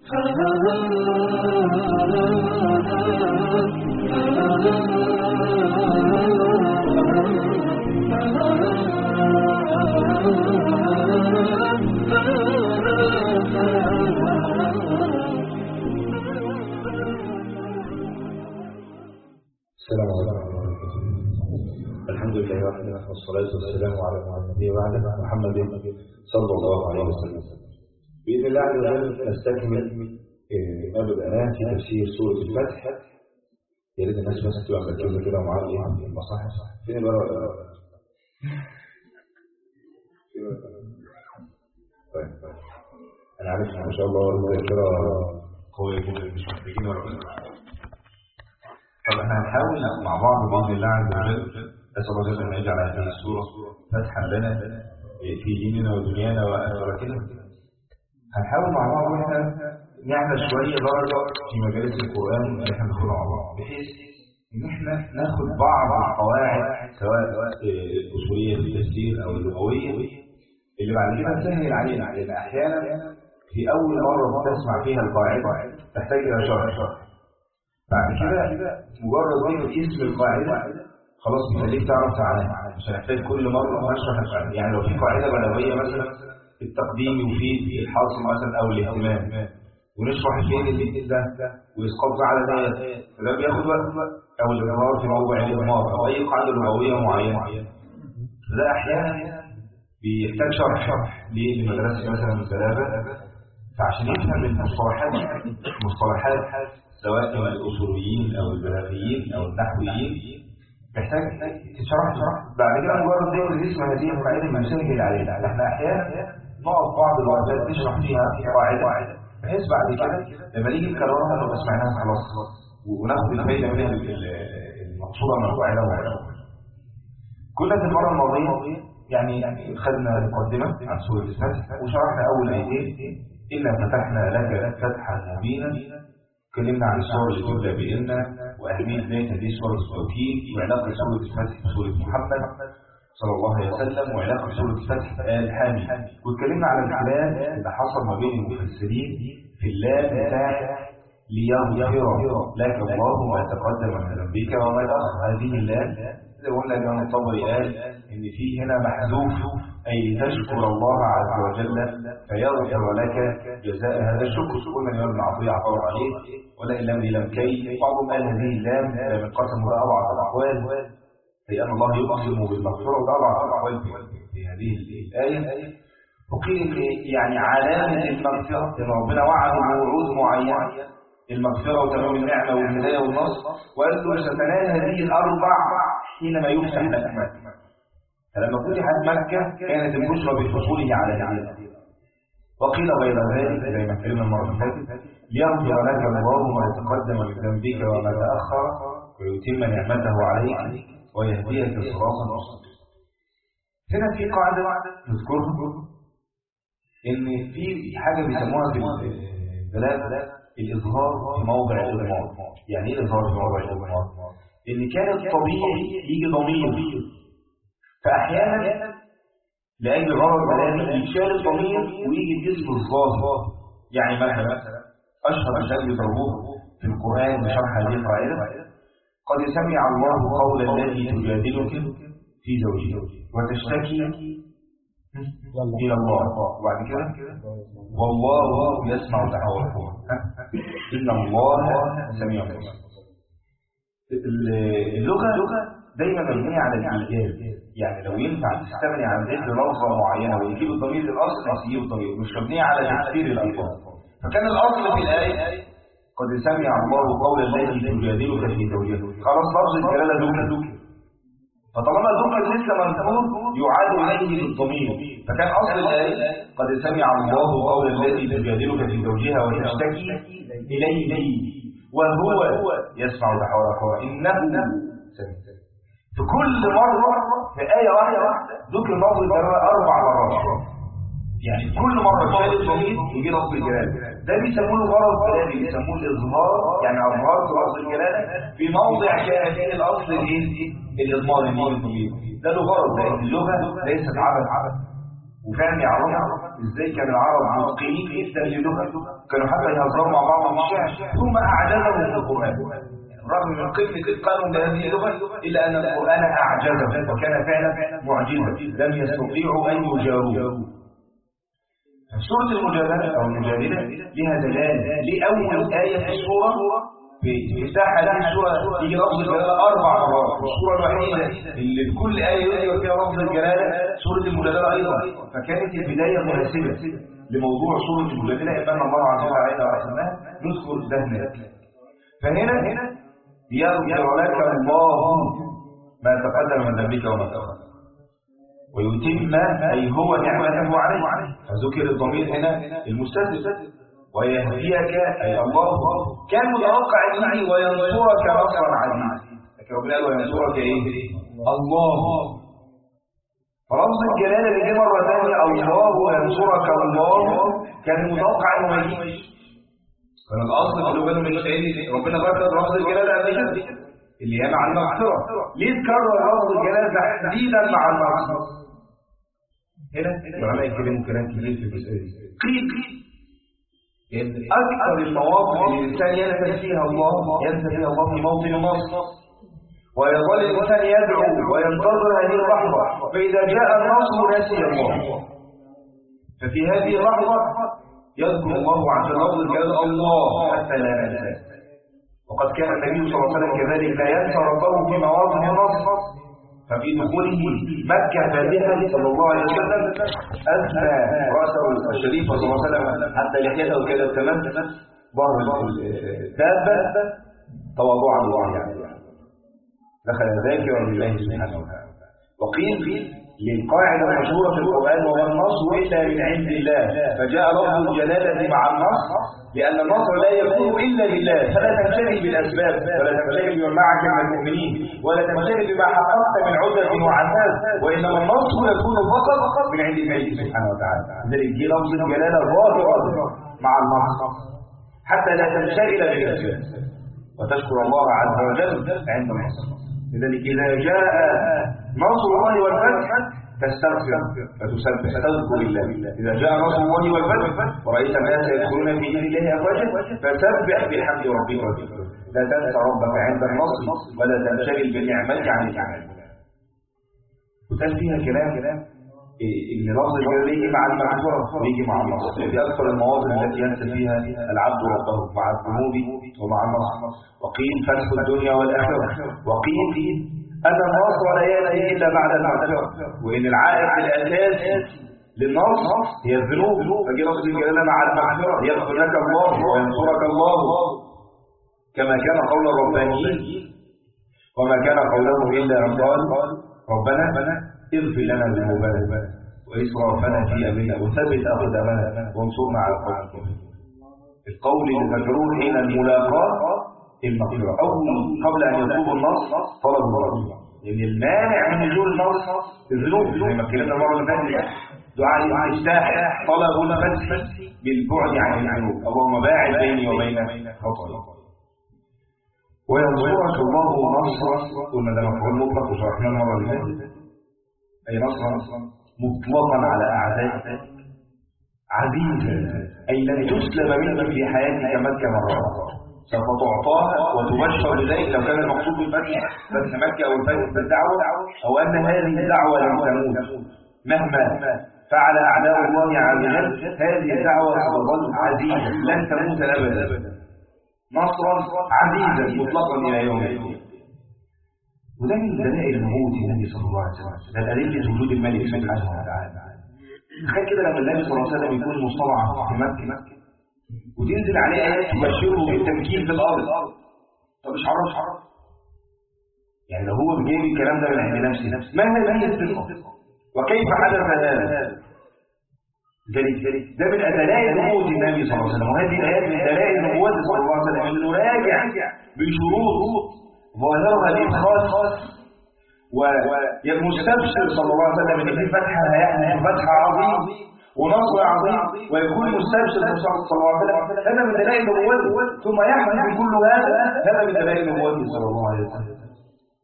السلام عليكم. الحمد لله وحده والصلاة والسلام على النبي بعده محمد صلى الله عليه وسلم. بإذن الله عز وجل نستكمل ما بدأناه في تفسير سورة الفتح. يا ريت الناس بس تبقى مركزة كده ومعاها المصاحف. فين الورقة؟ طيب أنا عارف ما شاء الله الذاكرة قوية جدا مش محتاجين ورقة. طب احنا هنحاول مع بعض بإذن الله عز وجل أسأل الله جل أن يجعل هذه السورة فتحا لنا في ديننا ودنيانا وآخرتنا. هنحاول مع بعض واحنا نعمل شوية درجة في مجالس القرآن اللي احنا ندخله مع بعض، بحيث ان احنا ناخد بعض القواعد سواء الأصولية في التفسير أو اللغوية اللي بعد كده تسهل علينا، لأن أحيانا في أول مرة تسمع فيها القاعدة تحتاج إلى شرح. بعد كده مجرد ذكر اسم القاعدة خلاص بيخليك تعرف معناها، مش هنحتاج كل مرة نشرح القاعدة. يعني لو في قاعدة بلاغية مثلا التقديم يفيد الحاصل مثلا أو الاهتمام، ونشرح فين اللي ده ويسقط على ده، فده بياخد وقت، أو الإظهار في موضوع الإضمار أو أي قاعدة لغوية معينة، فده أحيانا بيحتاج شرح لمدرسة مثلا البلاغة. فعشان يفهم المصطلحات سواء الأصوليين أو البلاغيين أو النحويين محتاج تشرح. بعد كده مجرد ذكر اسم هذه القاعدة مسهل علينا. احنا أحيانا نقف بعض الوقتات نشرح فيها قاعدة بحيث بعد كده لما نيجي نكررها نبقى سمعناها خلاص وناخد الفايدة من المقصودة من القاعدة معينة. كنا في المرة الماضية يعني خدنا مقدمة عن سورة الفتح وشرحنا أول آيتين إنا فتحنا لك فتحا مبينا. اتكلمنا عن السورة اللي تبدأ بإن وأهمية بداية هذه سورة التوكيد وعلاقة سورة الفتح بسورة محمد صلى الله عليه وسلم وعلاقة سورة الفتح بآل حامي. واتكلمنا على الكلام اللي حصل ما بين المفسرين في اللام بتاع ليغفر لك الله ما تقدم من ذنبك وما تأخر. هذه اللام زي ما قلنا الإمام الطبري قال إن في هنا محذوف أي تشكر الله عز وجل فيغفر لك جزاء هذا الشكر. قلنا الإمام ابن عطية عطاه عليه ولا اللام دي لم كي. بعضهم قال هذه اللام من قسم وأضعف الأقوال، لأن الله يقسم بالمغفرة وأضعف الأقوال في هذه الآية. وقيل يعني علامة المغفرة إن ربنا وعد بوعود معينة المغفرة وتمام النعمة والهداية والنصر، وقال له ستنال هذه الأربع حينما يفتح لك مكة. فلما فتحت مكة كانت البشرى بحصوله على العالم. وقيل غير ذلك زي ما اتكلمنا المرة اللي فاتت ليغفر لك الله ما تقدم من ذنبك وما تأخر ويتم نعمته عليك ويهديك صراطا مستقيما. هنا في قاعدة نذكرها إن في حاجة بيسموها في البلاغة الإظهار في موضع الإضمار. يعني إيه الإظهار في موضع الإضمار؟ إن كان الطبيعي يجي ضمير، فأحيانا لأجل غرض بلاغي يشال الضمير ويجي الاسم الظاهر. يعني مثلا أشهر مثال يضربوه في القرآن بشرح هذه القاعدة قد سمع الله قول التي تجادلك في زوجها وتشتكي إلى الله، وبعد كده والله يسمع تحاوركم إن الله سميع بصير. اللغة دايما مبنية على الإيجاب. يعني لو ينفع تستغني عن ذكر لفظة معينة ويجيب الضمير للأصل يجيب الضمير، مش مبنية على تكثير الألفاظ. فكان الأصل في الآية قد سمع الله قول التي تجادلك في زوجها، خلاص لفظ الجلالة ذكر، فطالما ذكر لسه منفوذ يعاد إليه بالضمير. فكان أصل الآية قد سمع الله قول التي تجادلك في زوجها وتشتكي إليه وهو يسمع تحاوركم إنه سميع. في كل مرة في آية واحدة ذكر لفظ الجلالة 4 مرات. يعني كل مرة شاهد الضمير يجي لفظ الجلالة. ده بيسموه غرض بلاغي، بيسموه الإظهار. يعني أظهار لفظ الجلالة في موضع كان فيه الأصل الإضمار الضمير. ده له غرض، لأن اللغة ليست عبث. وفعلا يعرفوا ازاي كان العرب متقنين جدا للغه، كانوا حتى يهزروا مع بعض في الشعر، ثم اعجزهم في القران رغم من قله اتقانهم لهذه اللغه الا ان القران اعجزهم وكان فعلا معجزا لم يستطيعوا ان يجاوبوه. سوره المجادله او المجادله لها دلاله لاول ايه في السوره في افتتاح هذه السوره يجي لفظ الجلاله 4 مرات، السوره الوحيده اللي في كل ايه يذكر فيها لفظ الجلاله سوره المجادله ايضا، فكانت البدايه مناسبه لموضوع سوره المجادله ان الله عز وجل علينا ورحمناه نذكر ده هناك. فهنا يغفر لك الله ما تقدم من ذنبك وما تأخر ويتم أي هو نعمته عليك، فذكر الضمير هنا المستثنى، ويهديك أي الله كان متوقع أن وينصرك نصرا عزيزا، لكن ربنا قال وينصرك إيه؟ الله. فرمز الجلالة اللي جه مرة ثانية الله وينصرك الله كان متوقع أنه ما يجيش. كان الأصل في اللغة من الشيء ربنا ذكر رمز الجلالة قبل كده اللي هي مع المغفرة. ليه تكرر رمز الجلالة تحديدا مع المغفرة؟ هنا العلماء يتكلموا كلام كبير في المسألة دي. قيل إن أكثر المواقف اللي الإنسان ينسى فيها الله في موطن النصر، ويظل الإنسان يدعو وينتظر هذه اللحظة، فإذا جاء النصر نسي الله. ففي هذه اللحظة يذكر الله عز وجل الجلال الله حتى لا ننساه. وقد كان النبي صلى الله عليه وسلم كذلك لا ينسى ربه في مواطن النصر، ففي دخوله مكة فاتحة صلى الله عليه وسلم أثنى رأسه الشريف صلى الله عليه وسلم حتى لحيته كده تمام ظهر الدابة تواضعا الله يعني دخل ذاكرا لله سبحانه وتعالى. وقيل للقاعدة المشهورة في القرآن وهو النصر إلا من عند الله، فجاء لفظ الجلالة مع النصر لأن النصر لا يكون إلا لله، فلا تنشغل بالأسباب ولا تنشغل بما معك من المؤمنين ولا تنشغل بما حققت من عدة وعناد، وإنما النصر يكون فقط من عند الله سبحانه وتعالى. لذلك جاء لفظ الجلالة ظاهرا مع النصر حتى لا تنشغل بالأسباب وتشكر الله عز وجل عند النصر. لذلك إذا جاء نصر الله والفتح تستغفر فتسبح تذكر الله. إذا جاء نصر الله والفتح ورأيت الناس يدخلون في دين الله أفواجا فسبح بحمد ربك وذكره. لا تنسى ربك عند النصر ولا تنشغل بالنعمة عن النعمة. وتم فيها كلام إن لفظ الجلال يجي مع المغفرة ويجي مع النصر. في أكثر المواضع التي ينسى فيها العبد ربه مع الذنوب ومع النصر. وقيل فتح الدنيا والآخرة. وقيل أن النصر لا يأتي إلا بعد المغفرة، وإن العائق الأساسي للنصر هي الذنوب، فجي لفظ الجلال مع المغفرة يغفر لك الله وينصرك الله كما كان قول الربانيين وما كان قولهم إلا أن قال ربنا اغفر لنا ذنوبنا وإسرافنا في أمرنا وثبت أقدامنا وانصرنا على القوم الكافرين. القول اللي ذكروه حين الملاقاة المغفرة قبل أن يطلب النصر طلب المغفرة، لأن المانع من نزول النصر الذنوب زي ما اتكلمنا المرة اللي فاتت دعاء الاستفتاح طلب الفتح بالبعد عن الذنوب. اللهم باعد بيني وبين خطاياي. وينصرك الله نصرا قلنا ده مفعول مطلق وشرحناه المرة اللي فاتت أي نصرا مطلقا على أعدائك عزيزا أي لن تسلب منك في حياتك مكة مرة سوف تعطاها وتبشر بذلك لو كان المقصود بالفتح فتح مكة أو الفتح بالدعوة أو أن هذه الدعوة لن تموت مهما فعل أعداء الله عز وجل، هذه الدعوة ستظل عزيزة لن تموت أبدا نصرا عزيزا مطلقا إلى يوم الدين. وده من دلائل نبوة النبي صلى الله عليه وسلم، ده دليل وجود الملك سبحانه وتعالى. تخيل كده لما النبي صلى الله عليه وسلم يكون مستضعف في مكة وتنزل عليه آيات تبشره بالتمكين في الأرض، طب مش عرف يعني لو هو جايب الكلام ده من عند نفسه ما هذه الثقة وكيف حدث هذا؟ ده من دلائل نبوة النبي صلى الله عليه وسلم، وهذه الآيات من دلائل نبوته صلى الله عليه وسلم أن نراجع بشروط ظاهرها الإدخال والمستبشر صلى الله عليه وسلم ان في فتحه هيحدث فتح عظيم ونصر عظيم ويكون مستبشر صلى الله عليه وسلم. هذا من دلائل نبوته ثم يحدث كل هذا من دلائل نبوته صلى الله عليه وسلم.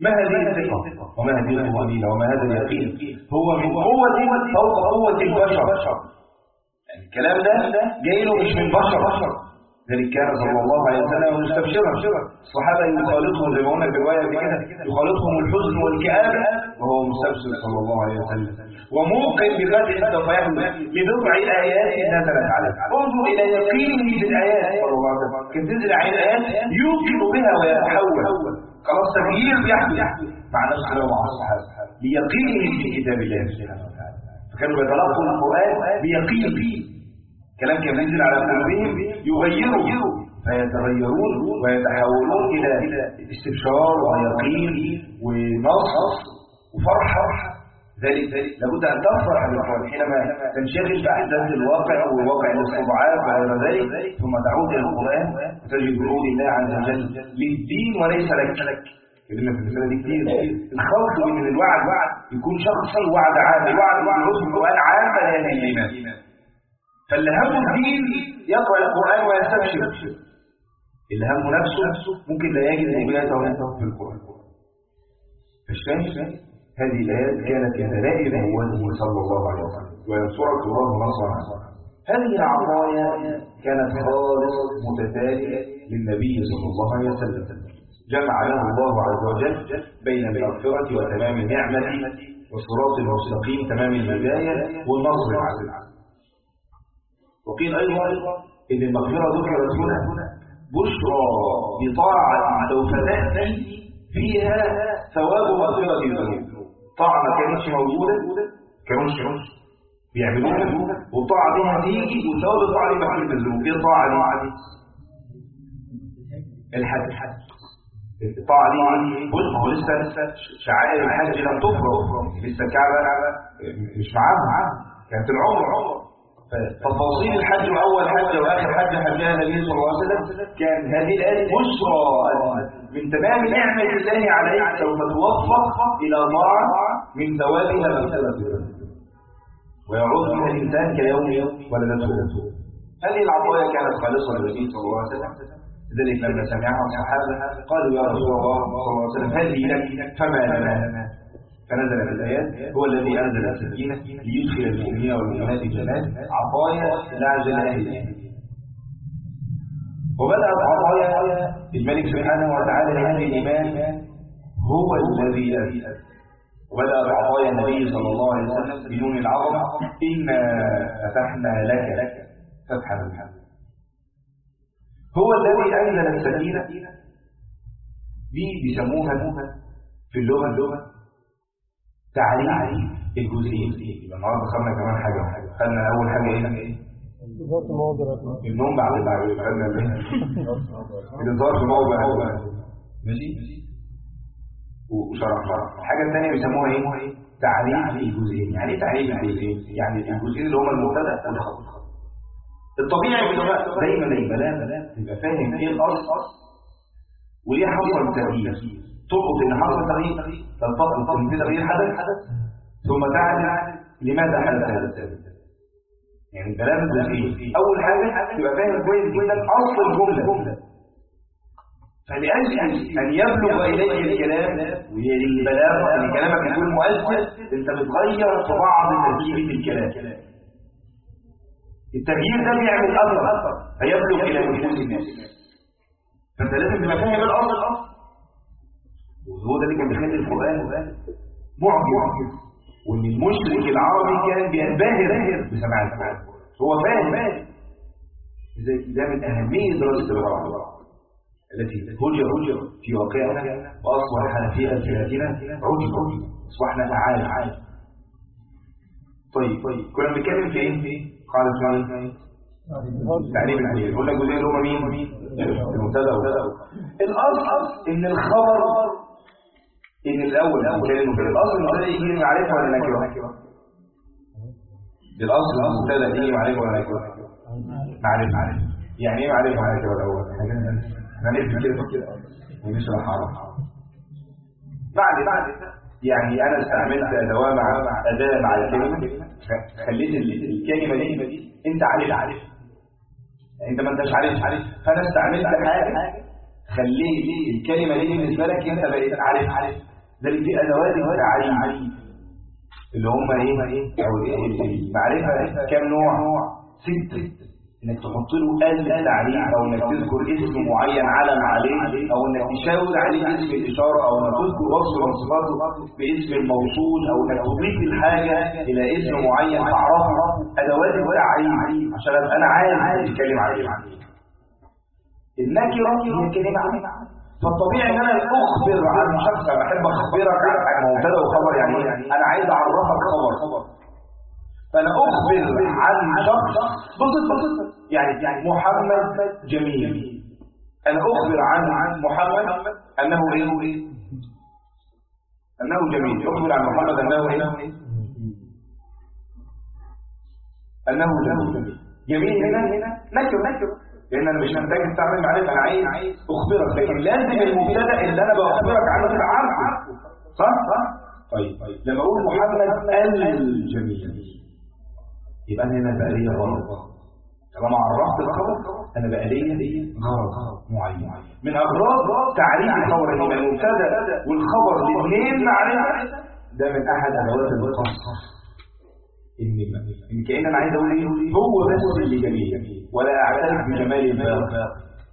ما هذه الثقة وما هذه الطمأنينة وما هذا اليقين؟ هو من قوة فوق قوة البشر. يعني الكلام ده جاي له مش من بشر. ذلك كان صلى الله عليه وسلم مستبشرا. الصحابة يخالطهم زي ما قلنا في الرواية كده، يخالطهم الحزن والكآبة وهو مستبشر صلى الله عليه وسلم، وموقن بفتح سوف يحدث لبضع آيات نزلت عليه. انظر إلى يقينه بالآيات صلى الله عليه وسلم، كان تنزل عليه الآيات يوقن بها ويتحول، خلاص تغيير يحدث مع نفسه ومع الصحابة ليقينه في كتاب الله سبحانه وتعالى. فكانوا يتلقوا القرآن بيقين كلام كان ينزل على قلوبهم يغيروا فيتغيرون ويتحولون إلى استبشار ويقين ونصر وفرحة. ذلك لابد أن تفرح بالقرآن حينما تنشغل بأحداث الواقع وواقع الاستضعاف وغير ذلك، ثم تعود إلى القرآن وتجد قول الله عز وجل للدين وليس لك. كلمة في المسألة دي كتير. الخلط من الوعد يكون شخصي وعد عام، الوعد رسل القرآن عامة لهذه الإيمان. فاللي همه الدين يقرأ القرآن ويستبشر، اللي همه نفسه ممكن لا يجد نجاته في القرآن. فالشاهد هذه الآيات كانت كدلائل نبوته صلى الله عليه وسلم وينصرك الله نصرا. هذه العطايا كانت خالص متتالية للنبي صلى الله عليه وسلم، جمع له الله عز وجل بين المغفرة وتمام النعمة والصراط المستقيم تمام الهداية والنصر العزيز. وقيل أيضا إن المغفرة ذكرت هنا بشرى بطاعة سوف تأتي فيها ثواب مغفرة الذنوب. طاعة ما كانتش موجودة كانوش بيعملوها، والطاعة دي هتيجي وثواب الطاعة دي مغفرة الذنوب. ايه الطاعة دي؟ الحج. الطاعة دي بص، هو لسه شعائر الحج لم تفرض، لسه الكعبة مش معاها، كانت العمر. تفاصيل الحج وأول حج وآخر حج حجها النبي صلى الله عليه وسلم كان هذه الآية بشرى من تمام نعمة الله عليك سوف توفق إلى طاعة من ثوابها مغفرة ويعود بها الإنسان كيوم ولدته. هذه العطايا كانت خالصة للنبي صلى الله عليه وسلم، لذلك لما سمعها الصحابة قالوا يا رسول الله صلى الله عليه وسلم هذه لك فما لنا. فنزلت الآيات هو الذي أنزل السكينة ليدخل المؤمنين والمؤمنات الجنات عطايا لا عجل أهلها. وبدأت عطايا الملك سبحانه وتعالى لهذه الإيمان هو الذي أرسل. وبدأت عطايا النبي صلى الله عليه وسلم بدون العظمة إنا فتحنا لك فتحا الحمد. هو الذي أنزل السكينة دي بيسموها في اللغة تعريف الجزئين. النهارده خدنا كمان حاجه، خدنا اول حاجه ايه؟ النوم بعد خدنا الانذار في موضع ماشي، وشرحنا الحاجه الثانيه بيسموها ايه؟ تعريف الجزئين. يعني ايه تعريف الجزئين؟ يعني الجزئين اللي هم المبتدا والخبر. الطبيعي دايما البلاغه تبقى فاهم ايه الاصل وليه حصل تغيير، تربط ان حصل تغيير تلتقط ان في تغيير حدث ثم تعرف لماذا حدث هذا التغيير. يعني البلاغه الجزئيه اول حاجه تبقى فاهم كويس جدا اصل الجمله، فلأجل ان يبلغ اليك الكلام وهي البلاغه ان كلامك يكون مؤثر انت بتغير في بعض تركيبه الكلام. التغيير ده بيعمل اثر فيبلغ الى نفوس الناس، فانت لازم تبقى فاهم الاصل. وهو ده اللي كان بيخلي القرآن معجز، وان المشرك العربي كان بينبهر بسماع القرآن. هو فاهم ده من أهمية دراسة القرآن التي هجر في واقعنا وأصبح في ألسنتنا عجب، أصبحنا أعالي. طيب كنا بنتكلم في ايه؟ قال اسماعيل تعريف الحديث. قلنا الجزئين اللي هم مين؟ المبتدا الاصل ان الخبر ان الاول كلمه في الاصل المبتدا يجي معرفه ولا نكره؟ الاصل المبتدا يجي معرفه ولا نكره؟ معرفه. يعني ايه معرفه ولا نكره الاول؟ هنفهم كده ونشرح على بعد يعني انا استعملت اداه مع الكلمه، خليت الكلمه دي انت عارف انت ما انتش عارف، فانا استعملت حاجه خليت الكلمه دي بالنسبه لك انت بقيت عارف. ذلك دي أدوات التعريف اللي هم إيه؟ أو المعرفة كم نوع؟ 6. إنك تحط له التعريف، أو إنك تذكر اسم معين علم عليه، أو إنك تشاور عليه اسم الإشارة، أو إنك تذكر وصف من صفاته باسم الموصول، أو إنك تضيف الحاجة إلى اسم معين تعرفه. أدوات التعريف عشان أبقى أنا عارف أتكلم عليه. النكرة هي كلمة عامة، فالطبيعي ان انا اخبر عن شخص. انا بحب اخبرك عن مبتدا وخبر، يعني انا عايز اعرفك خبر، فانا اخبر عن شخص بسيط يعني محمد جميل. انا اخبر عن محمد انه ايه؟ انه جميل. اخبر عن محمد انه ايه؟ انه جميل. جميل هنا نكر، لان انا مش محتاج استعمل معرفه، انا عايز اخبرك، لكن لازم المبتدا اللي انا بخبرك عنه تبقى عارفه. صح؟ طيب لما اقول محمد الجميل يبقى انا هنا بقى ليا غرض. طالما عرفت الخبر انا بقى ليا غرض معين من اغراض تعريف الخبر، ان المبتدا والخبر الاثنين معرفه. ده من احد ادوات القصص، ان كأن انا عايز اقول ايه؟ هو بس اللي جميل ولا اعترف بجمال الباقي.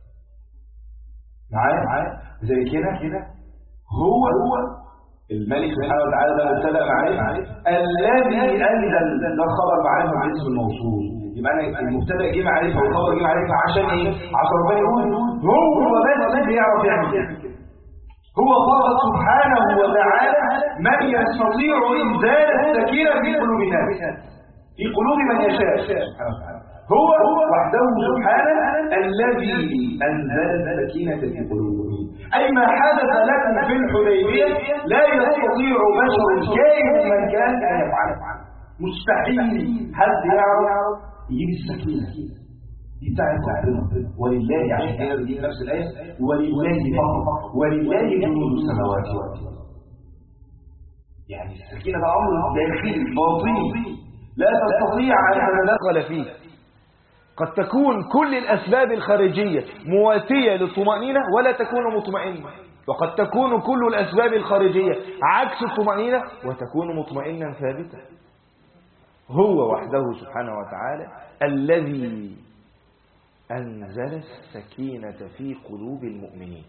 معايا زي كده هو الملك سبحانه وتعالى ده مبتدا معرفه، الذي انزل ده خبر معرفه باسم الموصول. يبقى انا المبتدا جه معرفه والخبر جه معرفه عشان ايه؟ عشان ربنا يقول هو بس اللي يعرف يعمل كده. هو فقط سبحانه وتعالى من يستطيع إنزال السكينة في قلوب الناس، في قلوب من يشاء سبحانه وتعالى. هو وحده سبحانه الذي أنزل السكينة في قلوبهم. أي ما حدث لكم في الحديبية لا يستطيع بشر كائن من كان أن يفعله. مستحيل حد يعرف يجيب السكينة دي بتاعت ربنا، ولله، عشان كده دي نفس الآية، ولله فقط، ولله جنود السماوات والأرض. يعني السكينة ده أمر داخلي باطني لا تستطيع أن تتدخل فيه. قد تكون كل الأسباب الخارجية مواتية للطمأنينة ولا تكون مطمئنة، وقد تكون كل الأسباب الخارجية عكس الطمأنينة وتكون مطمئنا ثابتا. هو وحده سبحانه وتعالى الذي أنزل السكينة في قلوب المؤمنين.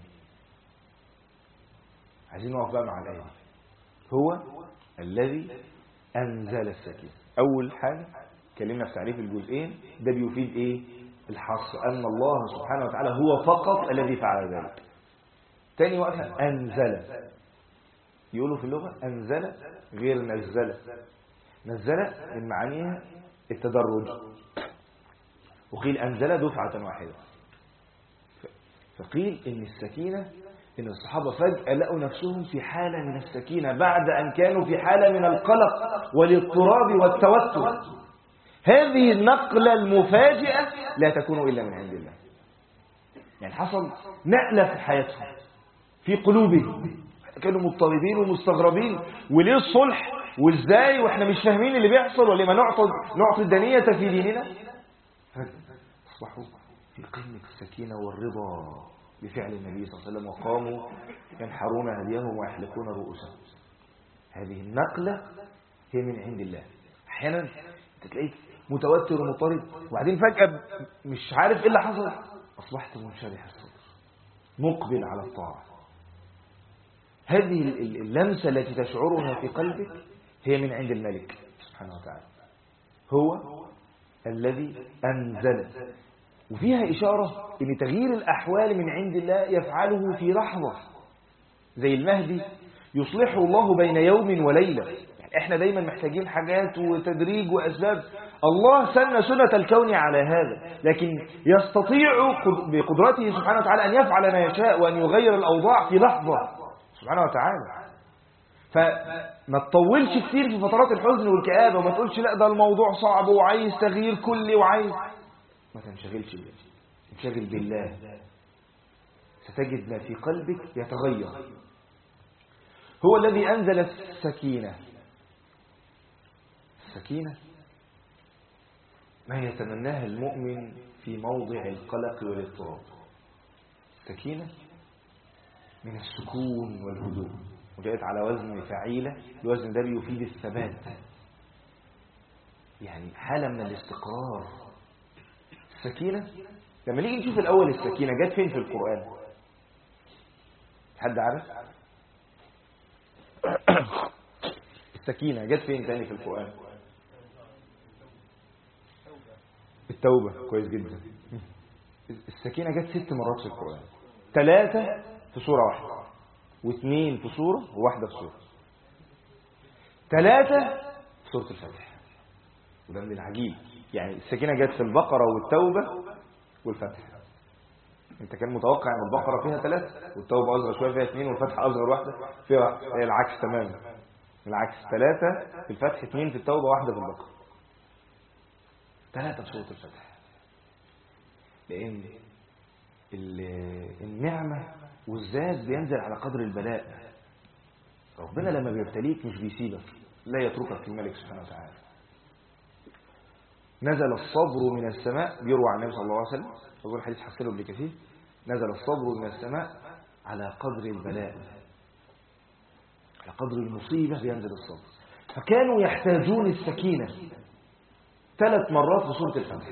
عايزين نقف بقى مع الآية. هو الذي أنزل السكينة. أول حاجة كلمنا في تعريف الجزئين، ده بيفيد إيه؟ الحصر، أن الله سبحانه وتعالى هو فقط الذي فعل ذلك. تاني وقفة أنزل، يقولوا في اللغة أنزل غير نزل. نزل من معانيها التدرج، وقيل أنزل دفعة واحدة. فقيل إن السكينة، إن الصحابة فجأة لقوا نفسهم في حالة من السكينة بعد أن كانوا في حالة من القلق والاضطراب والتوتر. هذه النقلة المفاجئة لا تكون إلا من عند الله. يعني حصل نقلة في حياتهم، في قلوبهم، كانوا مضطربين ومستغربين، وليه الصلح وإزاي وإحنا مش فاهمين اللي بيحصل، ولما نعطي الدنية في ديننا. أصبحوا في قمة السكينة والرضا بفعل النبي صلى الله عليه وسلم، وقاموا ينحرون هديهم ويحلقون رؤوسهم. هذه النقلة هي من عند الله. أحيانا تلاقيك متوتر ومضطرب، وبعدين فجأة مش عارف إيه اللي حصل، أصبحت منشرح الصدر مقبل على الطاعة. هذه اللمسة التي تشعرها في قلبك هي من عند الملك سبحانه وتعالى. هو الذي أنزل، وفيها إشارة إن تغيير الأحوال من عند الله يفعله في لحظة. زي المهدي يصلحه الله بين يوم وليلة. يعني إحنا دايما محتاجين حاجات وتدريج وأسباب. الله سن سنة الكون على هذا، لكن يستطيع بقدرته سبحانه وتعالى أن يفعل ما يشاء وأن يغير الأوضاع في لحظة سبحانه وتعالى. فما تطولش كتير في فترات الحزن والكآبة، وما تقولش لا ده الموضوع صعب وعايز تغيير كلي وعايز، ما تنشغلش بيه، انشغل بالله، ستجد ما في قلبك يتغير. هو الذي أنزل السكينة. السكينة ما يتمناها المؤمن في موضع القلق والاضطراب. السكينة من السكون والهدوء. وجاءت على وزن فعيلة. الوزن ده بيفيد الثبات، يعني حالة من الاستقرار. السكينة لما نيجي نشوف الأول السكينة جت فين في القرآن؟ حد عارف؟ السكينة جت فين تاني في القرآن؟ التوبة. كويس جدا. السكينة جت 6 مرات في القرآن، 3 في سورة واحدة، و2 في سورة، وواحدة في سورة. 3 في سورة الفتح. وده من العجيب، يعني السكينة جت في البقرة والتوبة والفتح. انت كان متوقع ان البقرة فيها 3 والتوبة أصغر شوية فيها 2 والفتح أصغر واحدة فيها، هي العكس تماما. العكس، 3 في الفتح، 2 في التوبة، واحدة في البقرة. 3 في سورة الفتح. لأن النعمة والزاد بينزل على قدر البلاء. ربنا لما بيبتليك مش بيسيبك، لا يتركك الملك سبحانه وتعالى. نزل الصبر من السماء، بيروى عن النبي صلى الله عليه وسلم، أقول الحديث حسنه ابن كثير، نزل الصبر من السماء على قدر البلاء، على قدر المصيبة بينزل الصبر. فكانوا يحتاجون السكينة 3 مرات في سورة الفتح،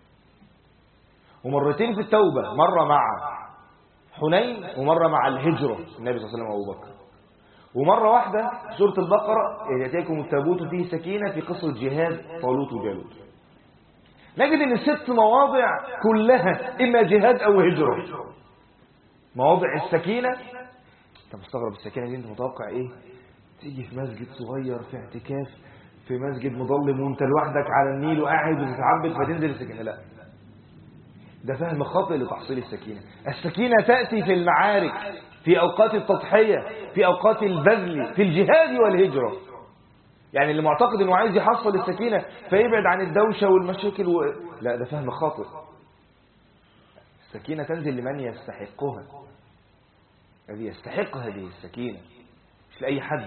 ومرتين في التوبة، مرة مع حنين ومرة مع الهجرة النبي صلى الله عليه وسلم وأبو بكر، ومرة واحدة في سورة البقرة يأتيكم التابوت فيه سكينة في قصة جهاد طالوت وجالوت. نجد ان ال6 مواضع كلها إما جهاد أو هجرة. مواضع السكينة، انت مستغرب السكينة دي، انت متوقع ايه؟ تيجي في مسجد صغير في اعتكاف في مسجد مظلم وانت لوحدك على النيل وقاعد وتتعبد فتنزل السكينة. لا، ده فهم خاطئ لتحصيل السكينة. السكينة تأتي في المعارك، في أوقات التضحية، في أوقات البذل، في الجهاد والهجرة. يعني اللي معتقد انه عايز يحصل السكينة فيبعد عن الدوشة والمشاكل لا، ده فهم خاطئ. السكينة تنزل لمن يستحقها، الذي يستحق هذه السكينة، مش لأي حد.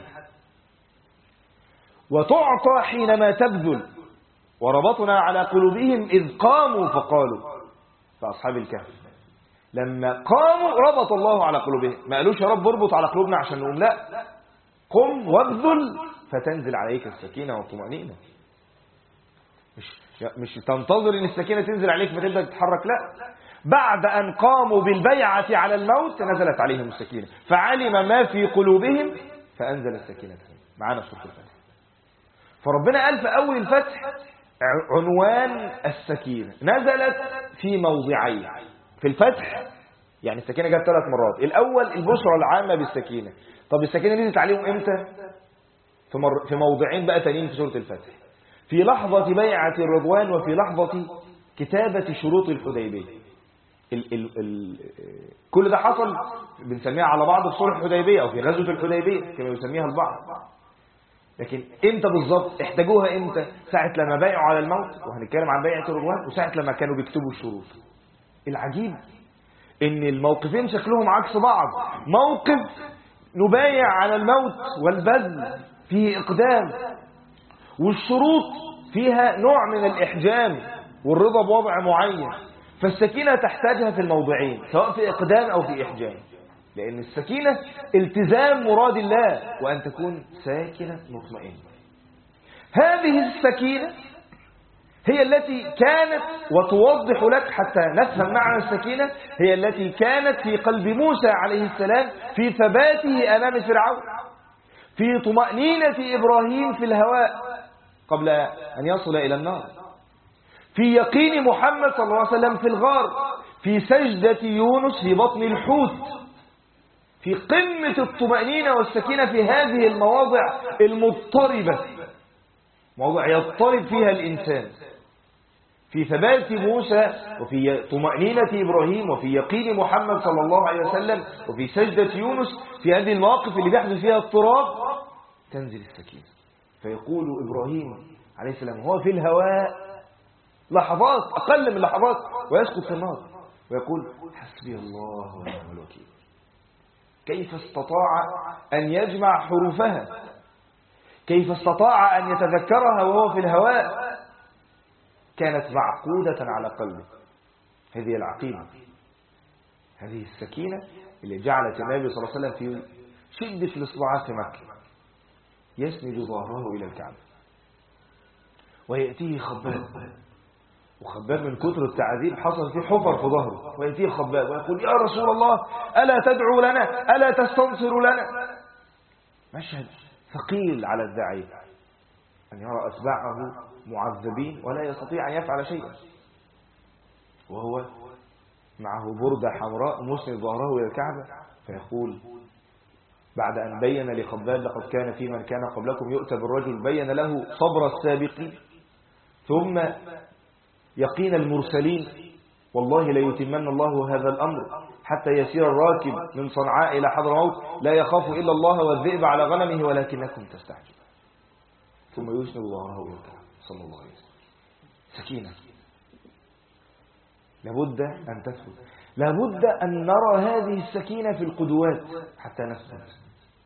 وتعطى حينما تبذل. وربطنا على قلوبهم إذ قاموا فقالوا، فأصحاب الكهف لما قاموا ربط الله على قلوبهم. ما قالوش يا رب اربط على قلوبنا عشان نقوم، لا، قم وابذل فتنزل عليك السكينة والطمأنينة. مش تنتظر ان السكينة تنزل عليك فتبدأ تتحرك، لا، بعد أن قاموا بالبيعة على الموت نزلت عليهم السكينة، فعلم ما في قلوبهم فأنزل السكينة. معانا سورة الفتح. فربنا قال في أول الفتح عنوان السكينة نزلت في موضعين في الفتح. يعني السكينة جت 3 مرات. الأول البشرى العامة بالسكينة. طب السكينة نزلت عليهم إمتى؟ في موضعين بقى تانيين في سورة الفتح، في لحظة بيعة الرضوان وفي لحظة كتابة شروط الحديبية. كل ده حصل بنسميها على بعض في صلح الحديبية أو في غزوة الحديبية كما يسميها البعض. لكن امتى بالظبط احتاجوها؟ امتى؟ ساعة لما بايعوا على الموت، وهنتكلم عن بيعة الرضوان، وساعة لما كانوا بيكتبوا الشروط. العجيب ان الموقفين شكلهم عكس بعض. موقف نبايع على الموت والبذل فيه إقدام، والشروط فيها نوع من الإحجام والرضا بوضع معين. فالسكينة تحتاجها في الموضعين، سواء في إقدام أو في إحجام، لأن السكينة التزام مراد الله وأن تكون ساكنة مطمئنة. هذه السكينة هي التي كانت، وتوضح لك حتى نفهم معنى السكينة، هي التي كانت في قلب موسى عليه السلام في ثباته أمام فرعون، في طمأنينة إبراهيم في الهواء قبل أن يصل إلى النار، في يقين محمد صلى الله عليه وسلم في الغار، في سجدة يونس في بطن الحوت، في قمة الطمأنينة والسكينة في هذه المواضع المضطربة، مواضع يضطرب فيها الإنسان، في ثبات موسى وفي طمأنينة إبراهيم وفي يقين محمد صلى الله عليه وسلم وفي سجدة يونس. في هذه المواقف اللي بيحدث فيها اضطراب تنزل السكينة، فيقول إبراهيم عليه السلام هو في الهواء لحظات، أقل من لحظات، ويسقط في النار ويقول حسبي الله ونعم الوكيل. كيف استطاع أن يجمع حروفها؟ كيف استطاع أن يتذكرها وهو في الهواء؟ كانت معقودة على قلبه. هذه العقيدة، هذه السكينة اللي جعلت النبي صلى الله عليه وسلم في شدة الاصطباعات في مكة، يسند ظهره إلى الكعبة ويأتيه خباب، وخباب من كتر التعذيب حصل فيه حفر في ظهره، ويأتيه خباب ويقول يا رسول الله ألا تدعو لنا، ألا تستنصر لنا. مشهد ثقيل على الداعية أن يرى أتباعه معذبين ولا يستطيع أن يفعل شيئا، وهو معه بردة حمراء مسند ظهره إلى الكعبة، فيقول بعد أن بين لخباب لقد كان في من كان قبلكم يؤتى بالرجل بين له صبر السابقين ثم يقين المرسلين، والله ليتمن الله هذا الأمر حتى يسير الراكب من صنعاء إلى حضرموت لا يخاف إلا الله والذئب على غنمه ولكنكم تستعجلون. ثم يسند ظهره إلى الكعبة صلى الله عليه وسلم. سكينة لابد أن تثبت، لابد أن نرى هذه السكينة في القدوات حتى نثبت.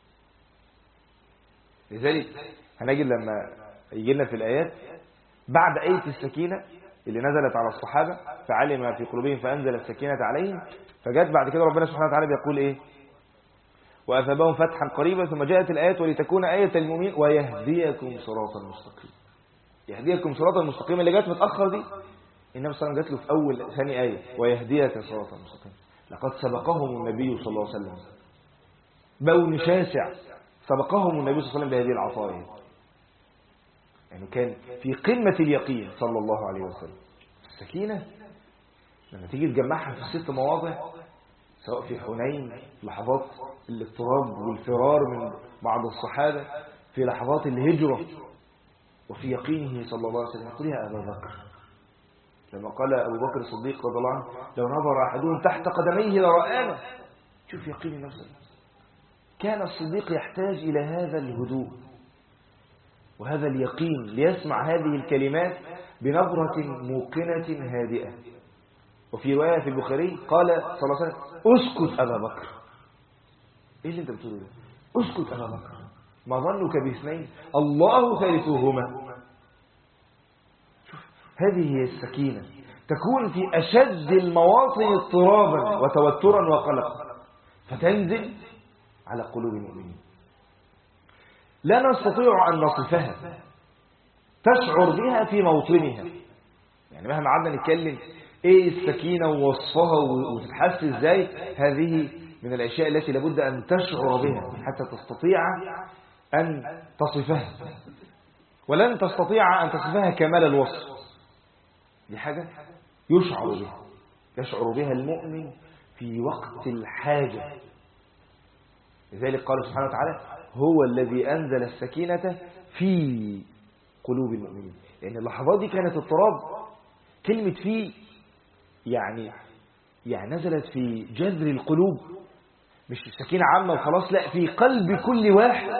لذلك هنجد لما يجي لنا في الآيات بعد آية السكينة اللي نزلت على الصحابة فعلم في قلوبهم فأنزل السكينة عليهم، فجاءت بعد كده ربنا سبحانه وتعالى بيقول إيه؟ وأثابهم فتحا قريبا، ثم جاءت الآيات ولتكون آية للمؤمنين ويهديكم صراطا مستقيما. يهديكم صراطا مستقيما اللي جت متأخر دي النبي صلى الله عليه وسلم جات له في أول ثاني آية ويهديك صراطا مستقيما. لقد سبقهم النبي صلى الله عليه وسلم بون شاسع، سبقهم النبي صلى الله عليه وسلم بهذه العطايا، يعني كان في قمة اليقين صلى الله عليه وسلم. السكينة لما تيجي تجمعها في 6 مواضع، سواء في حنين في لحظات الاضطراب والفرار من بعض الصحابة، في لحظات الهجرة، وفي يقينه صلى الله عليه وسلم. يقول يا أبا بكر لما قال أبو بكر الصديق رضي الله عنه لو نظر أحدهم تحت قدميه لرآنا. شوف يقين نفسه. كان الصديق يحتاج إلى هذا الهدوء وهذا اليقين ليسمع هذه الكلمات بنبرة موقنة هادئة. وفي رواية في البخاري قال صلى الله عليه وسلم اسكت أبا بكر. إيه اللي أنت بتقوله ده؟ اسكت أبا بكر، ما ظنك باثنين الله ثالثهما. هذه هي السكينة، تكون في أشد المواطن اضطرابا وتوترا وقلقا فتنزل على قلوب المؤمنين. لا نستطيع أن نصفها، تشعر بها في موطنها. يعني مهما قعدنا نتكلم ايه السكينة ووصفها وتتحس ازاي، هذه من الاشياء التي لابد ان تشعر بها حتى تستطيع ان تصفها، ولن تستطيع ان تصفها كمال الوصف. دي حاجة يشعر بها المؤمن في وقت الحاجة. لذلك قال سبحانه وتعالى هو الذي أنزل السكينة في قلوب المؤمنين. لأن اللحظات دي كانت اضطراب. كلمة في يعني نزلت في جذر القلوب، مش سكينة عامة وخلاص، لا، في قلب كل واحد.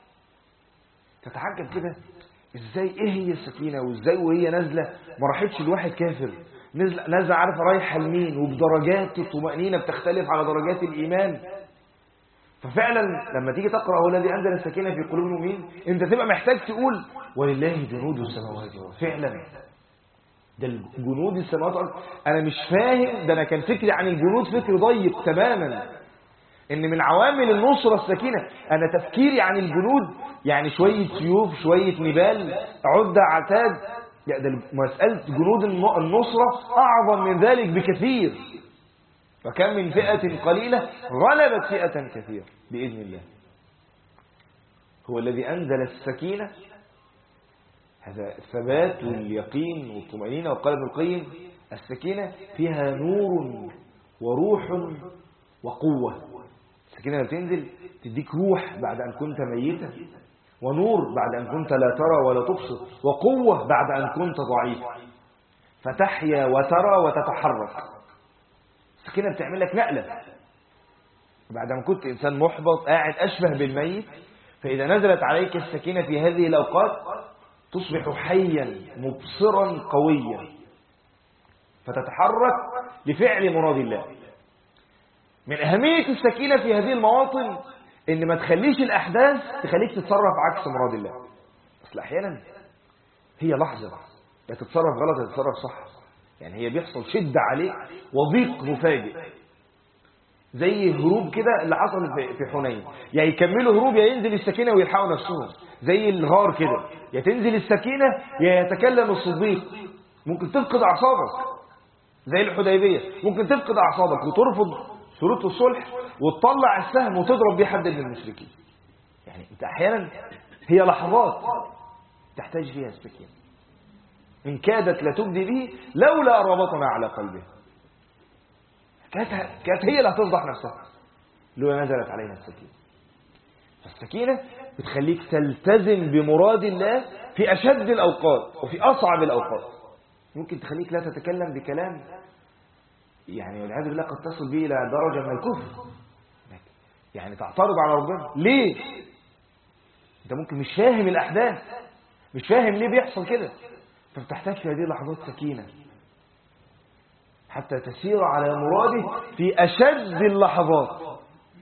تتعجب كده ازاي، ايه هي السكينة وازاي وهي نازلة ما راحتش الواحد كافر، نازلة عارفة رايحة لمين، وبدرجات الطمأنينة بتختلف على درجات الإيمان. ففعلا لما تيجي تقرأ هو الذي أنزل السكينة في قلوب المؤمنين، انت تبقى محتاج تقول ولله جنود السماوات والأرض. فعلا ده الجنود السماوات والأرض. أنا مش فاهم، ده أنا كان فكري عن الجنود فكر ضيق تماما، إن من عوامل النصرة السكينة. أنا تفكيري عن الجنود يعني شوية سيوف، شوية نبال، عدة، عتاد. لا، ده مسألة جنود النصرة أعظم من ذلك بكثير. وكم من فئة قليلة غلبت فئة كثيرة بإذن الله. هو الذي أنزل السكينة، هذا الثبات واليقين والطمأنينة. وقال ابن القيم السكينة فيها نور وروح وقوة. السكينة اللي بتنزل تديك روح بعد أن كنت ميتا، ونور بعد أن كنت لا ترى ولا تبصر، وقوة بعد أن كنت ضعيف، فتحيا وترى وتتحرك. السكينة بتعمل لك نقلة بعد ما كنت إنسان محبط قاعد أشبه بالميت، فإذا نزلت عليك السكينة في هذه الأوقات تصبح حيا مبصرا قويا، فتتحرك لفعل مراد الله. من أهمية السكينة في هذه المواطن إن ما تخليش الأحداث تخليك تتصرف عكس مراد الله. أصل أحيانا هي لحظة يا تتصرف غلط يا تتصرف صح، يعني هي بيحصل شدة عليك وضيق مفاجئ، زي هروب كده اللي حصل في حنين، يا يكملوا هروب يا ينزل السكينة ويلحقوا نفسهم، زي الغار كده، يا تنزل السكينة يا يتكلم الصديق. ممكن تفقد أعصابك زي الحديبية، ممكن تفقد أعصابك وترفض شروط الصلح وتطلع السهم وتضرب بيه حد من المشركين. يعني انت أحيانا هي لحظات تحتاج فيها السكينة، إن كادت لتبدي به لولا ربطنا على قلبه. كانت هي اللي هتفضح نفسها لو نزلت عليها السكينة. فالسكينة بتخليك تلتزم بمراد الله في أشد الأوقات وفي أصعب الأوقات. ممكن تخليك لا تتكلم بكلام يعني والعياذ بالله قد تصل به إلى درجة من الكفر، يعني تعترض على ربنا. ليه؟ أنت ممكن مش فاهم الأحداث، مش فاهم ليه بيحصل كده، فبتحتاج في هذه اللحظات سكينة حتى تسير على مراده في أشد اللحظات.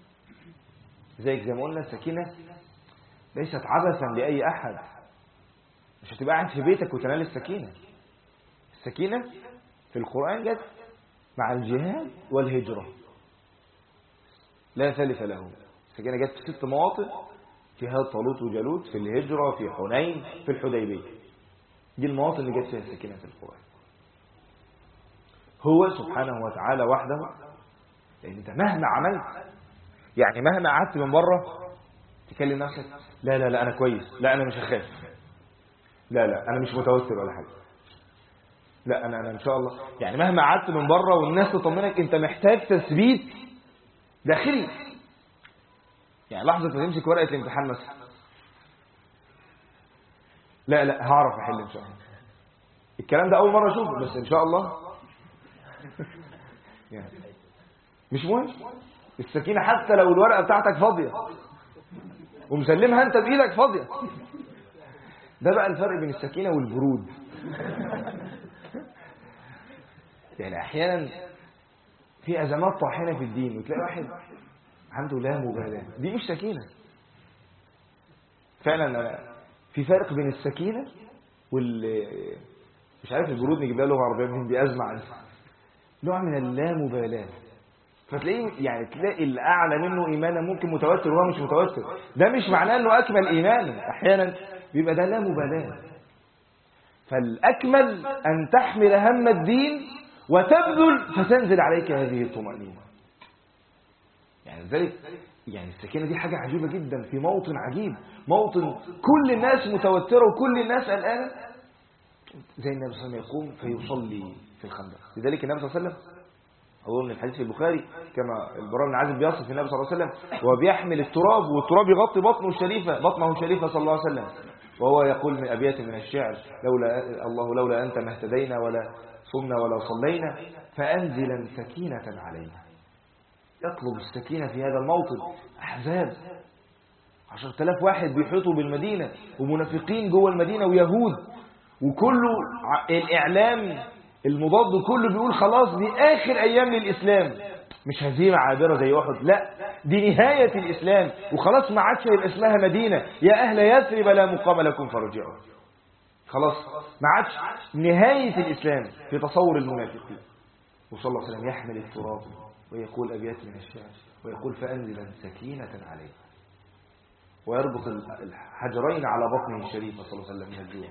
زي ما قلنا السكينة ليست عبثا لأي أحد، مش هتبقى قاعد في بيتك وتنال السكينة. السكينة في القرآن جت مع الجهاد والهجرة، لا ثالث له. السكينة جت في 6 مواطن: جهاد طالوت وجالوت، في الهجرة، في حنين، في الحديبية. دي المواطن اللي جت فيها السكينة في القرآن. هو سبحانه وتعالى وحده، لأن انت مهما عملت، يعني مهما قعدت من بره تكلم نفسك لا لا لا أنا كويس، لا أنا مش هخاف، لا لا أنا مش متوتر ولا حاجة، لا أنا إن شاء الله، يعني مهما قعدت من بره والناس تطمنك أنت محتاج تثبيت داخلي. يعني لحظة ما تمسك ورقة الامتحان مثلا، لا لا هعرف أحل إن شاء الله. الكلام ده أول مرة أشوفه بس إن شاء الله يعني مش مهم. السكينة حتى لو الورقة بتاعتك فاضية ومسلمها أنت بإيدك فاضية، ده بقى الفرق بين السكينة والبرود. يعني أحيانا في أزمات طاحنة في الدين وتلاقي واحد عنده لا مبالاة، دي مش سكينة فعلا. في فرق بين السكينة مش عارف البرود نجيب لها لغة عربية منين، دي أزمة عنها، نوع من اللامبالاة. فتلاقيه يعني تلاقي اللي أعلى منه إيمانا ممكن متوتر وهو مش متوتر، ده مش معناه أنه أكمل إيمانا، أحيانا بيبقى ده لا مبالاة. فالأكمل أن تحمل هم الدين وتبذل فتنزل عليك هذه الطمأنينة. يعني ذلك يعني السكينة دي حاجة عجيبة جدا في موطن عجيب، موطن كل الناس متوترة وكل الناس قلقانة، زي النبي صلى الله عليه وسلم يقوم فيصلي في الخندق. لذلك النبي صلى الله عليه وسلم أظن الحديث في البخاري كما البراء بن عازب بيصف النبي صلى الله عليه وسلم وهو بيحمل التراب والتراب يغطي بطنه الشريفة صلى الله عليه وسلم، وهو يقول من أبيات من الشعر: لولا أنت ما اهتدينا ولا صمنا ولا صلينا فأنزلا سكينة علينا. يطلب السكينة في هذا الموطن. أحزاب 10,000 واحد بيحيطوا بالمدينة ومنافقين جوه المدينة ويهود، وكله الإعلام المضاد كله بيقول خلاص دي آخر أيام للإسلام، مش هزيمة عابرة زي أحد، لا دي نهاية الإسلام وخلاص ما عادش هيبقى اسمها مدينة، يا أهل يثرب لا مقام لكم فارجعوا. خلاص ما عادش، نهاية الإسلام في تصور المنافقين. وصلى الله عليه وسلم يحمل التراب ويقول أبيات من الشعر ويقول فأنزلا سكينة عليه، ويربط الحجرين على بطنه الشريفة صلى الله عليه وسلم من الجوع.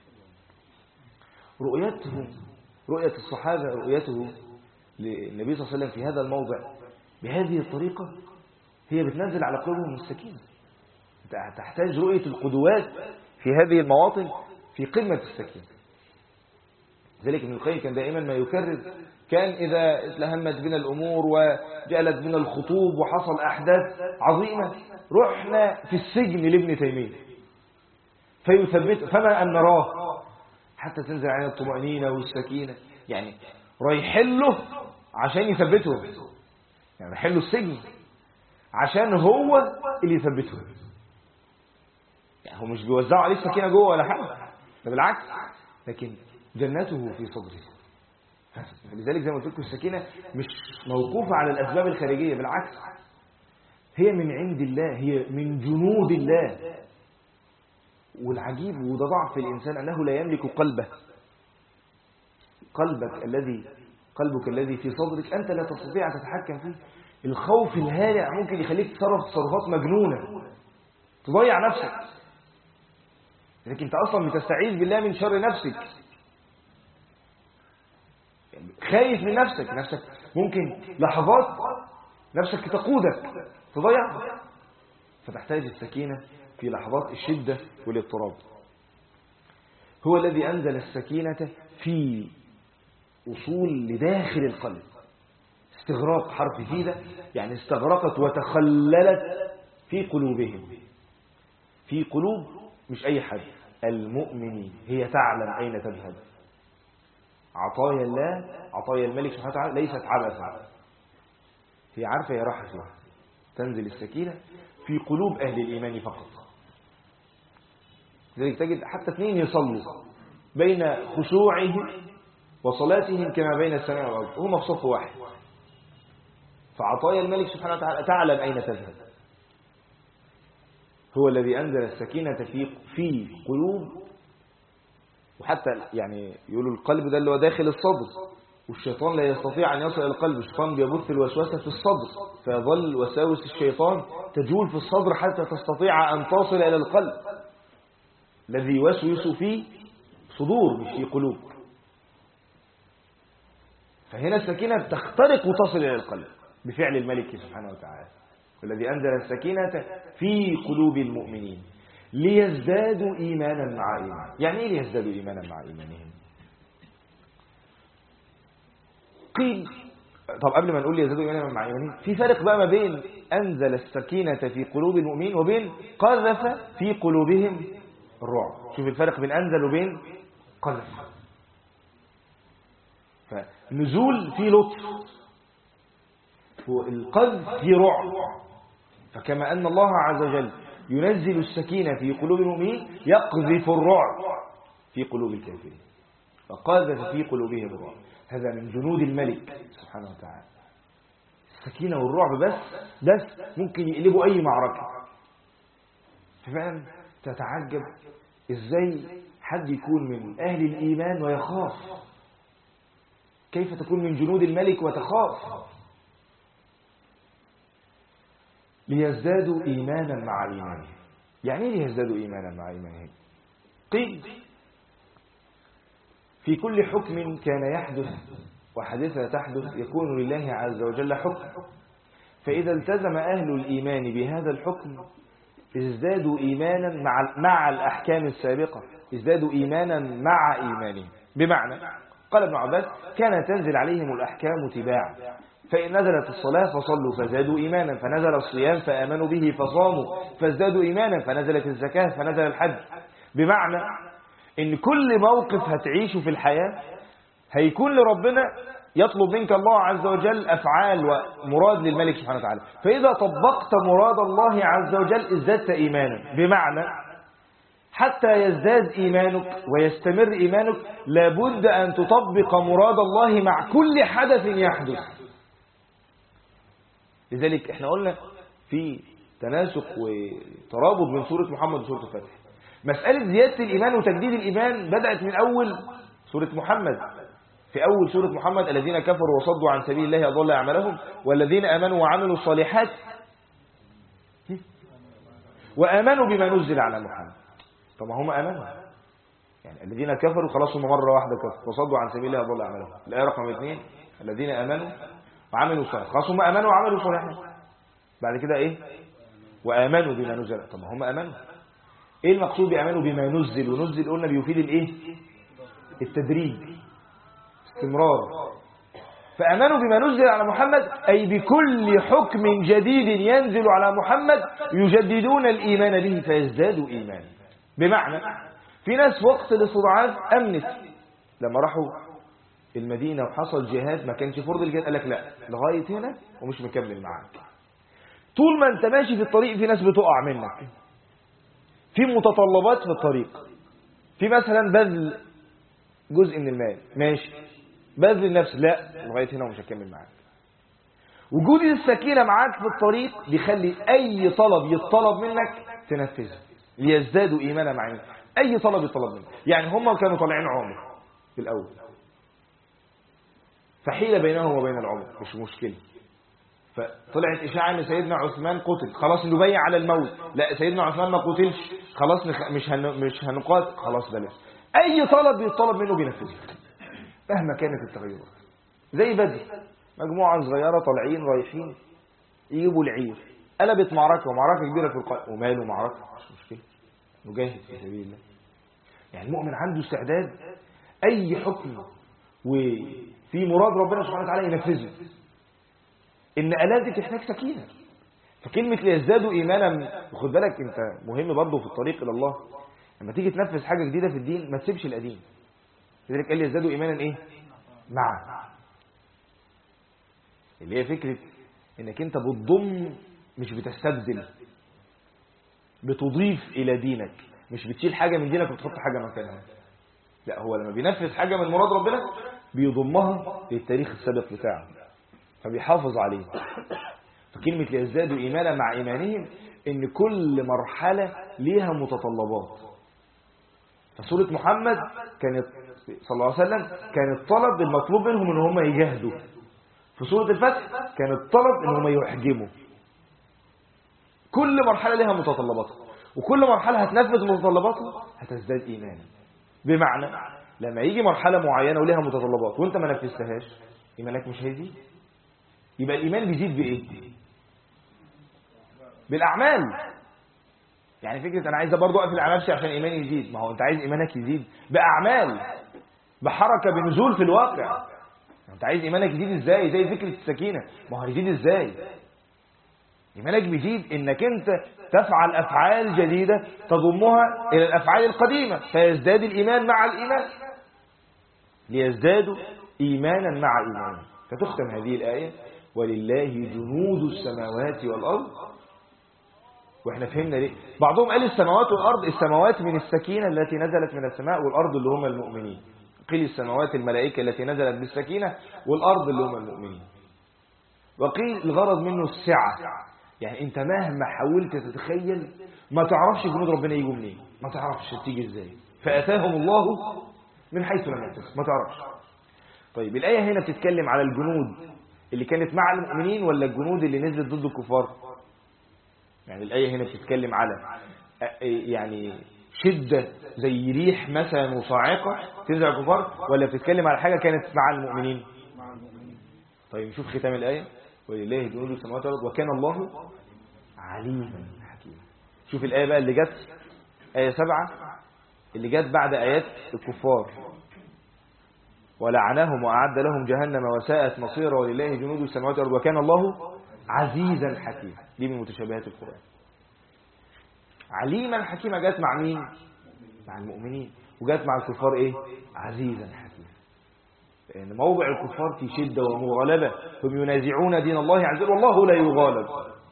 رؤية الصحابة، رؤيته للنبي صلى الله عليه وسلم في هذا الموضع بهذه الطريقة هي بتنزل على قلوبهم السكينة. تحتاج رؤية القدوات في هذه المواطن في قمة السكينة. ذلك ابن القيم كان دائما ما يكرر، كان إذا اتلهمت بنا الأمور وجعلت بنا الخطوب وحصل أحداث عظيمة رحنا في السجن لابن تيمية فيثبت، فما أن نراه حتى تنزل علينا الطمأنينة والسكينة. يعني رايحين له عشان يثبته، يعني رايحين له السجن عشان هو اللي يثبته. يعني هو مش بيوزعوا عليه السكينة جوه ولا حاجة، ده بالعكس، لكن جنته في صدره. لذلك زي ما قلت لكم السكينة مش موقوفة على الأسباب الخارجية، بالعكس هي من عند الله، هي من جنود الله. والعجيب وده ضعف الإنسان أنه لا يملك قلبك الذي قلبك الذي في صدرك أنت لا تستطيع أن تتحكم فيه. الخوف الهالع ممكن يخليك تصرف تصرفات مجنونة تضيع نفسك، لكن أنت أصلا بتستعيذ بالله من شر نفسك، خايف من نفسك ممكن لحظات نفسك تقودك تضيع، فتحتاج السكينة في لحظات الشدة والاضطراب. هو الذي أنزل السكينة في وصول لداخل القلب. استغراق حرف في ده يعني استغرقت وتخللت في قلوبهم. في قلوب مش أي حد، المؤمنين. هي تعلم أين تذهب. عطايا الله، عطايا الملك سبحانه وتعالى ليست عبثا، هي عارفة هي راحة فيها. تنزل السكينة في قلوب أهل الإيمان فقط. لذلك تجد حتى اثنين يصلوا بين خشوعهم وصلاتهم كما بين السماء والأرض، هما في صف واحد. فعطايا الملك سبحانه وتعالى تعلم أين تذهب. هو الذي أنزل السكينة في قلوب، وحتى يعني يقولوا القلب ده اللي هو داخل الصدر، والشيطان لا يستطيع أن يصل إلى القلب. الشيطان بيبث الوسوسة في الصدر، فيظل وساوس الشيطان تجول في الصدر حتى تستطيع أن تصل إلى القلب الذي يوسوس في صدور مش في قلوب. فهنا السكينة تخترق وتصل إلى القلب بفعل الملك سبحانه وتعالى. الذي أنزل السكينة في قلوب المؤمنين ليزدادوا إيمانا مع إيمان. يعني إيه ليزدادوا إيمانا مع إيمانهم؟ قيل طب قبل ما نقول ليزدادوا إيمانا مع إيمانهم، في فرق بقى ما بين أنزل السكينة في قلوب المؤمنين وبين قذف في قلوبهم الرعب. شوف الفرق بين أنزل وبين قذف. فنزول في لطف، والقذف في رعب. فكما أن الله عز وجل ينزل السكينة في قلوب المؤمنين يقذف الرعب في قلوب الكافرين، فقذف في قلوبهم الرعب. هذا من جنود الملك سبحانه وتعالى. السكينة والرعب بس ممكن يقلبوا أي معركة. ففعلا تتعجب إزاي حد يكون من أهل الإيمان ويخاف، كيف تكون من جنود الملك وتخاف. ليزدادوا إيمانا مع إيمانهم. يعني ايه ليزدادوا إيمانا مع إيمانهم؟ قيل في كل حكم كان يحدث وحادثة تحدث يكون لله عز وجل حكم، فإذا التزم أهل الإيمان بهذا الحكم ازدادوا إيمانا مع الأحكام السابقة، ازدادوا إيمانا مع إيمانهم. بمعنى قال ابن عباس كان تنزل عليهم الأحكام تباعا، فإن نزلت الصلاة فصلوا فزادوا إيمانا، فنزل الصيام فآمنوا به فصاموا فازدادوا إيمانا، فنزلت الزكاة فنزل الحج. بمعنى إن كل موقف هتعيشه في الحياة هيكون لربنا يطلب منك الله عز وجل أفعال ومراد للملك سبحانه وتعالى، فإذا طبقت مراد الله عز وجل ازددت إيمانا. بمعنى حتى يزداد إيمانك ويستمر إيمانك لابد أن تطبق مراد الله مع كل حدث يحدث. لذلك احنا قلنا في تناسق وترابط بين سورة محمد وسورة الفتح. مسألة زيادة الإيمان وتجديد الإيمان بدأت من أول سورة محمد. في أول سورة محمد الذين كفروا وصدوا عن سبيل الله أضل أعمالهم والذين آمنوا وعملوا الصالحات وآمنوا بما نزل على محمد. طب هم آمنوا، يعني الذين كفروا خلاص هم مرة واحدة كفروا وصدوا عن سبيل الله أضل أعمالهم. الآية رقم 2 الذين آمنوا وعملوا الصالحات، خلاص هم آمنوا وعملوا الصالحات. بعد كده إيه؟ وآمنوا بما نزل. طب هم آمنوا، إيه المقصود بآمنوا بما نزل؟ ونزل قلنا بيفيد الإيه؟ التدريج، استمرار. فآمنوا بما نزل على محمد أي بكل حكم جديد ينزل على محمد يجددون الإيمان به فيزدادوا إيمانا. بمعنى في ناس وقت الاستضعاف أمنت، لما راحوا المدينة وحصل جهاد ما كانش فرض الجهاد، قال لك لا لغاية هنا ومش مكمل معاك. طول ما انت ماشي في الطريق في ناس بتقع منك، في متطلبات في الطريق، في مثلا بذل جزء من المال ماشي، بذل النفس لا لغاية هنا ومش هكمل معاك. وجود السكينة معاك في الطريق بيخلي أي طلب يطلب منك تنفذه ليزدادوا إيمانا معين. أي طلب يطلب منك، يعني هم كانوا طالعين عمر في الأول، فحيل بينهم وبين العمر، مش مشكلة. فطلعت إشاعة أن سيدنا عثمان قتل، خلاص نبيع على الموت. لا، سيدنا عثمان ما قتلش، خلاص مش هنقاتل، خلاص بلاش. أي طلب يطلب منه بينفذه مهما كانت التغيرات. زي بدر، مجموعة صغيرة طالعين رايحين يجيبوا العير، قلبت معركة ومعركة كبيرة في القائد، وماله معركة مش مشكلة، نجاهد في سبيل الله. يعني المؤمن عنده استعداد أي حكم وفي مراد ربنا سبحانه وتعالى ينفذه. إن آلات دي تحتاج سكينة. فكلمة ليزدادوا إيمانا، وخد بالك أنت مهم برضه في الطريق إلى الله، لما تيجي تنفذ حاجة جديدة في الدين ما تسيبش القديم. لذلك قال ليزدادوا إيمانا إيه؟ معا، اللي هي فكرة إنك أنت بتضم مش بتستبدل، بتضيف إلى دينك، مش بتشيل حاجة من دينك وتحط حاجة مكانها. لا، هو لما بينفذ حاجة من مراد ربنا بيضمها للتاريخ السابق بتاعه، فبيحافظ عليه. فكلمة ليزدادوا إيمانا مع إيمانهم، إن كل مرحلة ليها متطلبات. فسورة محمد كانت صلى الله عليه وسلم كان الطلب المطلوب منهم إن هم يجاهدوا. في سورة الفتح كان الطلب إن هم يحجموا. كل مرحلة لها متطلباتها، وكل مرحلة هتنفذ متطلباتها هتزداد إيمانا. بمعنى لما يجي مرحلة معينة ولها متطلبات وانت ما نفذتهاش، إيمانك مش هيزيد. يبقى الإيمان بيزيد بإيه؟ بالأعمال. يعني فكرة أنا عايز برضو أقفل على نفسي عشان إيماني يزيد، ما هو أنت عايز إيمانك يزيد بأعمال، بحركة، بنزول في الواقع. أنت عايز إيمانك يزيد إزاي؟ زي فكرة السكينة، ما هو هيزيد إزاي؟ إيمانك بيزيد إنك أنت تفعل أفعال جديدة تضمها إلى الأفعال القديمة، فيزداد الإيمان مع الإيمان. ليزدادوا إيمانا مع إيمان. فتختم هذه الآية ولله جنود السماوات والأرض. وإحنا فهمنا ليه بعضهم قال السماوات والأرض، السماوات من السكينة التي نزلت من السماء، والأرض اللي هم المؤمنين. قيل السماوات الملائكة التي نزلت بالسكينة، والأرض اللي هم المؤمنين. وقيل الغرض منه السعة، يعني انت مهما حاولت تتخيل ما تعرفش جنود ربنا يجوا منين، ما تعرفش تيجي ازاي. فأتاهم الله من حيث لم يحتسب، ما تعرفش. طيب الآية هنا بتتكلم على الجنود اللي كانت مع المؤمنين ولا الجنود اللي نزلت ضد الكفار؟ يعني الآية هنا بتتكلم على يعني شدة زي ريح مثلا وصاعقة تنزل على الكفار، ولا بتتكلم على حاجة كانت مع المؤمنين؟ طيب نشوف ختام الآية ولله جنود السماوات والأرض وكان الله عليما حكيما. شوف الآية بقى اللي جت، آية 7 اللي جت بعد آيات الكفار، ولعنهم وأعد لهم جهنم وساءت مصيرا ولله جنود السماوات والأرض وكان الله عزيزا حكيما. دي من متشابهات القرآن. عليما حكيما جت مع مين؟ مع المؤمنين. وجت مع الكفار ايه؟ عزيزا حكيما. لأن موضع الكفار في شدة ومغالبة، هم ينازعون دين الله عز وجل والله لا يغالب،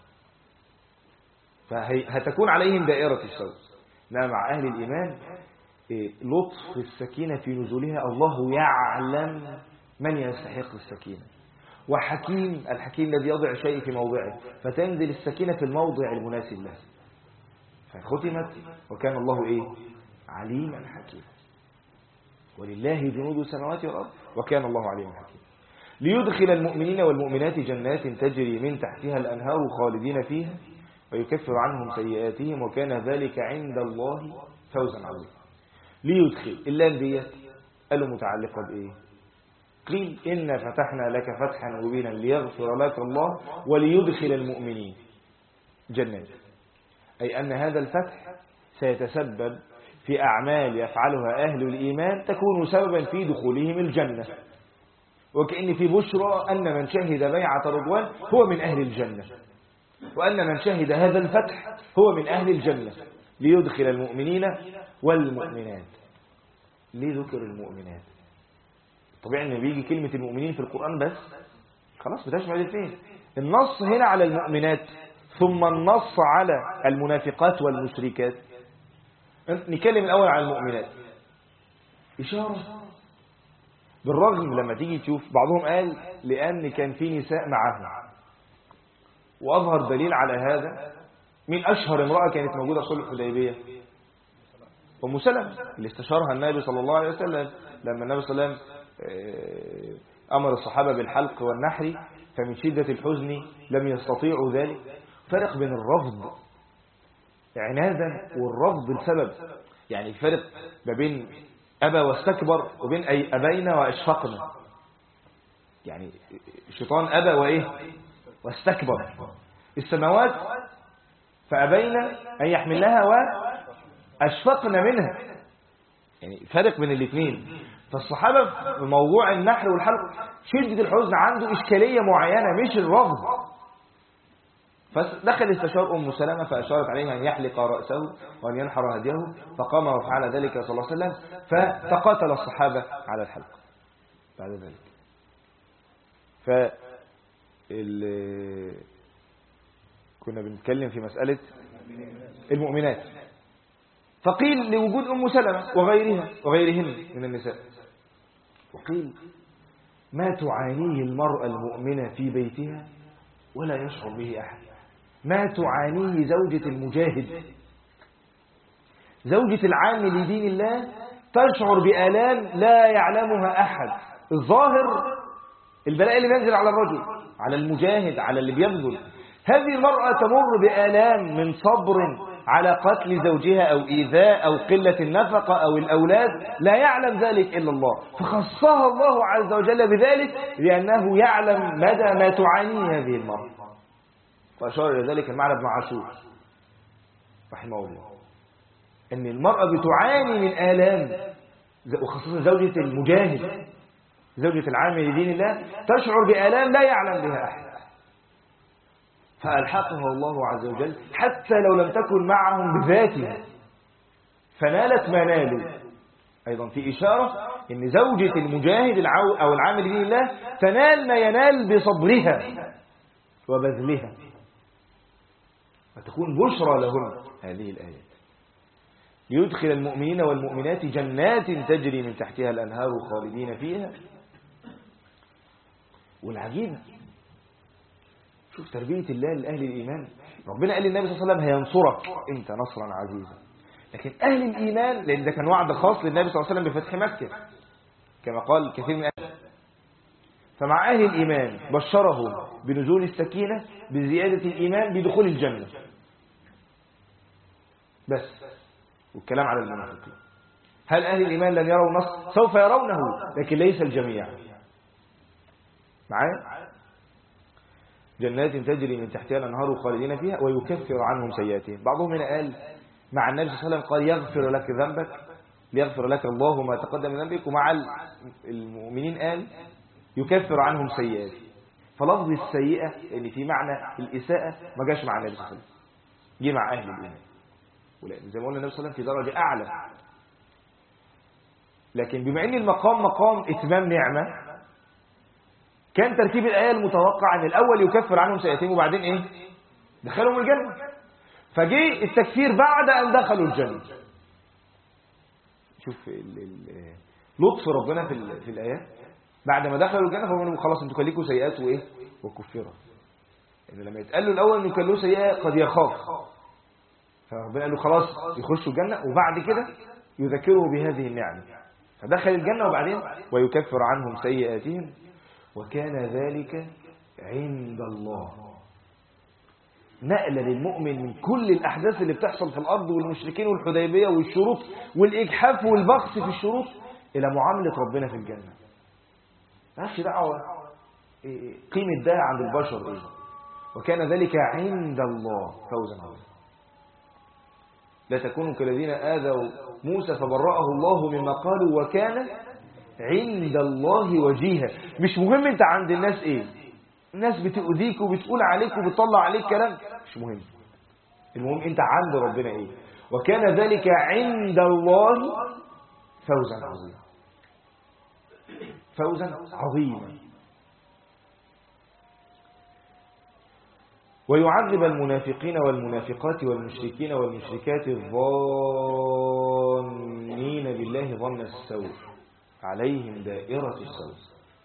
فهتكون عليهم دائرة السوء. إنما مع أهل الإيمان لطف السكينة في نزولها، الله يعلم من يستحق السكينة. وحكيم، الحكيم الذي يضع شيء في موضعه، فتنزل السكينة في الموضع المناسب له. فختمت وكان الله ايه؟ عليما حكيما. ولله جنود السماوات والأرض وكان الله عليما حكيما. ليدخل المؤمنين والمؤمنات جنات تجري من تحتها الأنهار خالدين فيها ويكفر عنهم سيئاتهم وكان ذلك عند الله فوزا عظيما. ليدخل، اللام ديت قالوا متعلقة بإيه؟ قيل إن فتحنا لك فتحا مبينا ليغفر لك الله وليدخل المؤمنين جنات، أي أن هذا الفتح سيتسبب في أعمال يفعلها أهل الإيمان تكون سببا في دخولهم الجنة. وكأن في بشرى أن من شهد بيعة رضوان هو من أهل الجنة، وأن من شهد هذا الفتح هو من أهل الجنة. ليدخل المؤمنين والمؤمنات. ليه ذكر المؤمنات؟ طبيعي ان بيجي كلمة المؤمنين في القرآن بس خلاص بتشمل الاثنين. النص هنا على المؤمنات ثم النص على المنافقات والمشركات. نتكلم الأول على المؤمنات. إشارة بالرغم لما تيجي تشوف بعضهم قال لأن كان في نساء معهم، وأظهر دليل على هذا من أشهر امرأة كانت موجودة في صلح الحديبية أم سلمة اللي استشارها النبي صلى الله عليه وسلم لما النبي صلى الله عليه وسلم أمر الصحابة بالحلق والنحر فمن شدة الحزن لم يستطيعوا ذلك. فرق بين الرفض عنادا والرفض السبب. يعني الفرق ما بين أبى واستكبر وبين أبين وأشفقنا. يعني الشيطان أبى وإيه واستكبر. السماوات فأبين أن يحملنها وأشفقنا منها. يعني فرق بين الاثنين. فالصحابة في موضوع النحر والحلق شدة الحزن عنده إشكالية معينة مش الرفض. فدخل استشار أم سلمة فأشارت عليه أن يحلق رأسه وأن ينحر هديه فقام وفعل ذلك صلى الله عليه وسلم. فتقاتل الصحابة على الحلق بعد ذلك. كنا بنتكلم في مسألة المؤمنات. فقيل لوجود أم سلمة وغيرهن من النساء. وقيل ما تعانيه المرأة المؤمنة في بيتها ولا يشعر به أحد. ما تعانيه زوجة المجاهد، زوجة العامل لدين الله، تشعر بآلام لا يعلمها أحد. الظاهر البلاء اللي بينزل على الرجل، على المجاهد، على اللي بيبذل. هذه المرأة تمر بآلام من صبر على قتل زوجها أو إيذاء أو قلة النفقة أو الأولاد، لا يعلم ذلك إلا الله. فخصها الله عز وجل بذلك لأنه يعلم مدى ما تعانيه هذه المرأة. وأشار إلى ذلك المعنى ابن عاشور رحمه الله، أن المرأة بتعاني من آلام، وخصوصا زوجة المجاهد، زوجة العامل لدين الله، تشعر بآلام لا يعلم بها أحد. فألحقها الله عز وجل حتى لو لم تكن معهم بذاتها، فنالت ما نالوا. أيضا في إشارة أن زوجة المجاهد أو العامل لدين الله تنال ما ينال بصبرها وبذلها، وتكون بشرى لهم هذه الآيات. ليدخل المؤمنين والمؤمنات جنات تجري من تحتها الأنهار خالدين فيها. والعجيب شوف تربية الله لأهل الإيمان. ربنا قال للنبي صلى الله عليه وسلم هينصرك أنت نصرا عزيزا. لكن أهل الإيمان، لأن ده كان وعد خاص للنبي صلى الله عليه وسلم بفتح مكة كما قال كثير من أهل. فمع أهل الإيمان بشرهم بنزول السكينة، بزيادة الإيمان، بدخول الجنة بس. والكلام على المنافقين. هل أهل الإيمان لن يروا نصر؟ سوف يرونه، لكن ليس الجميع. معايا؟ جنات تجري من تحتها الأنهار خالدين فيها ويكفر عنهم سيئاتهم. بعضهم هنا قال مع النبي صلى الله عليه وسلم قال يغفر لك ذنبك، ليغفر لك الله ما تقدم من ذنبك، ومع المؤمنين قال يكفر عنهم سيئات. فلفظ السيئة اللي في معنى الإساءة ما جاش مع النبي صلى الله عليه وسلم، جه مع أهل الإيمان. زي ما قلنا النبي صلى الله عليه وسلم في درجة أعلى. لكن بما أن المقام مقام إتمام نعمة، كان ترتيب الآية المتوقع أن الأول يكفر عنهم سيئاتهم وبعدين إيه؟ دخلهم الجنة. فجاء التكفير بعد أن دخلوا الجنة. شوف لطف ربنا في الآيات. بعد ما دخلوا الجنة فقالوا خلاص انتوا كان لكم سيئات وإيه؟ وكفروا. إن لما يتقالوا الأول أنه كان له سيئة قد يخاف، فربنا قال له خلاص يخشوا الجنة وبعد كده يذكروا بهذه النعمة. فدخل الجنة وبعدين ويكفر عنهم سيئاتهم وكان ذلك عند الله. نقل للمؤمن من كل الأحداث اللي بتحصل في الأرض والمشركين والحديبية والشروط والإجحاف والبخس في الشروط إلى معاملة ربنا في الجنة. ماشي دعوة قيمة ده عند البشر إيه؟ وكان ذلك عند الله فوزا عظيما. لا تكونوا كالذين آذوا موسى فبرأه الله مما قالوا وكان عند الله وجيها. مش مهم انت عند الناس ايه، الناس بتؤذيك وبتقول عليك وبتطلع عليك كلام، مش مهم. المهم انت عند ربنا ايه. وكان ذلك عند الله فوزا عظيما. فوزا عظيما. ويعذب المنافقين والمنافقات والمشركين والمشركات الظانين بالله ظن السوء عليهم دائرة السوء.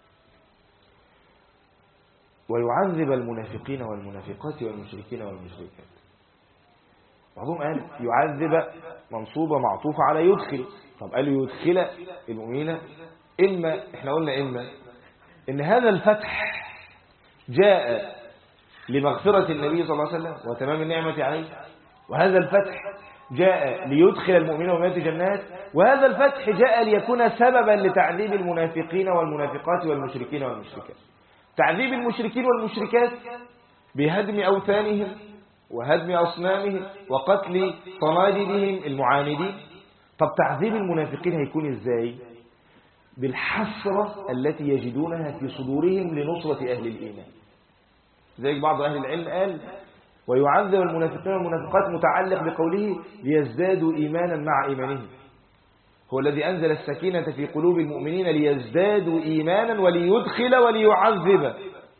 ويعذب المنافقين والمنافقات والمشركين والمشركات. بعضهم قال يعذب منصوبة معطوفة على يدخل. طب قالوا يدخل المؤمنين، إما احنا قلنا إما إن هذا الفتح جاء لمغفرة النبي صلى الله عليه وسلم وتمام النعمة عليه، وهذا الفتح جاء ليدخل المؤمنين والمؤمنات جنات، وهذا الفتح جاء ليكون سببا لتعذيب المنافقين والمنافقات والمشركين والمشركات. تعذيب المشركين والمشركات بهدم أوثانهم وهدم أصنامهم وقتل صناديدهم المعاندين. طب تعذيب المنافقين هيكون إزاي؟ بالحسرة التي يجدونها في صدورهم لنصرة أهل الإيمان. زي بعض أهل العلم قال ويعذب المنافقين والمنافقات متعلق بقوله ليزدادوا إيمانا مع إيمانهم. هو الذي أنزل السكينة في قلوب المؤمنين ليزدادوا إيمانا وليدخل وليعذب.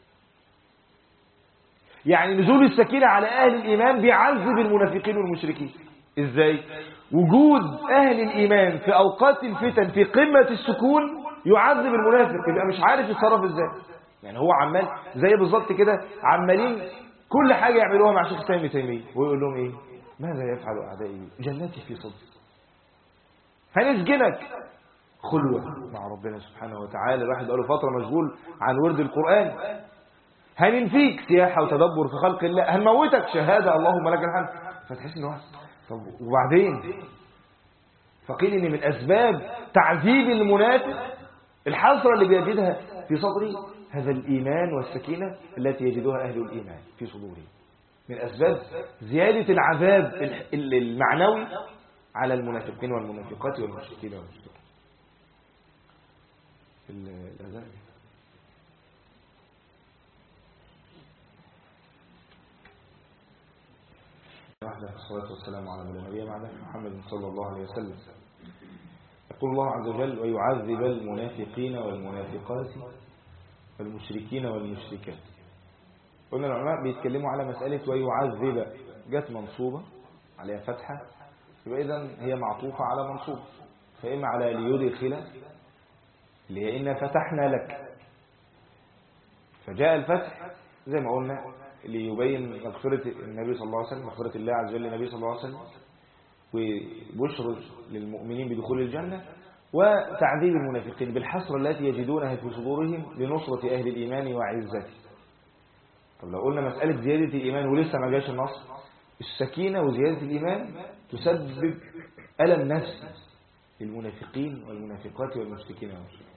يعني نزول السكينة على أهل الإيمان بيعذب المنافقين والمشركين. إزاي؟ وجود أهل الإيمان في أوقات الفتن في قمة السكون يعذب المنافق، يبقى مش عارف يتصرف إزاي. يعني هو عمال زي بالظبط كده عمالين كل حاجة يعملوها مع شيخ ابن تيمية ويقول لهم إيه؟ ماذا يفعل أعدائي؟ جناتي في صدري. هنسجنك خلوة مع ربنا سبحانه وتعالى. الواحد بقاله فترة مشغول عن ورد القرآن. هننفيك سياحة وتدبر في خلق الله. هنموتك شهادة اللهم لك الحمد. فتحس إنه طب وبعدين؟ فقيل إن من أسباب تعذيب المنافق الحسرة اللي بيجدها في صدره هذا الإيمان والسكينة التي يجدها أهل الإيمان في صدورهم. من أسباب زيادة العذاب المعنوي على المنافقين والمنافقات والمشركين والمشركين. الأذان وحده الصلاة والسلام على النبي محمد صلى الله عليه وسلم. يقول الله عز وجل ويعذب المنافقين والمنافقات والمشركين والمشركات. قلنا العلماء بيتكلموا على مسألة ويعذب جت منصوبة عليها فتحة، يبقى إذن هي معطوفة على منصوب، فإما على ليدخل اللي هي إنا فتحنا لك، فجاء الفتح زي ما قلنا ليبين مغفرة النبي صلى الله عليه وسلم، مغفرة الله عز وجل للنبي صلى الله عليه وسلم، وبشر للمؤمنين بدخول الجنة، وتعذيب المنافقين بالحسرة التي يجدونها في صدورهم لنصرة أهل الإيمان وعزته. طب لو قلنا مسألة زيادة الإيمان ولسه ما جاش النصر، السكينة وزيادة الإيمان تسبب ألم نفسي للمنافقين والمنافقات والمشركين والمشركين.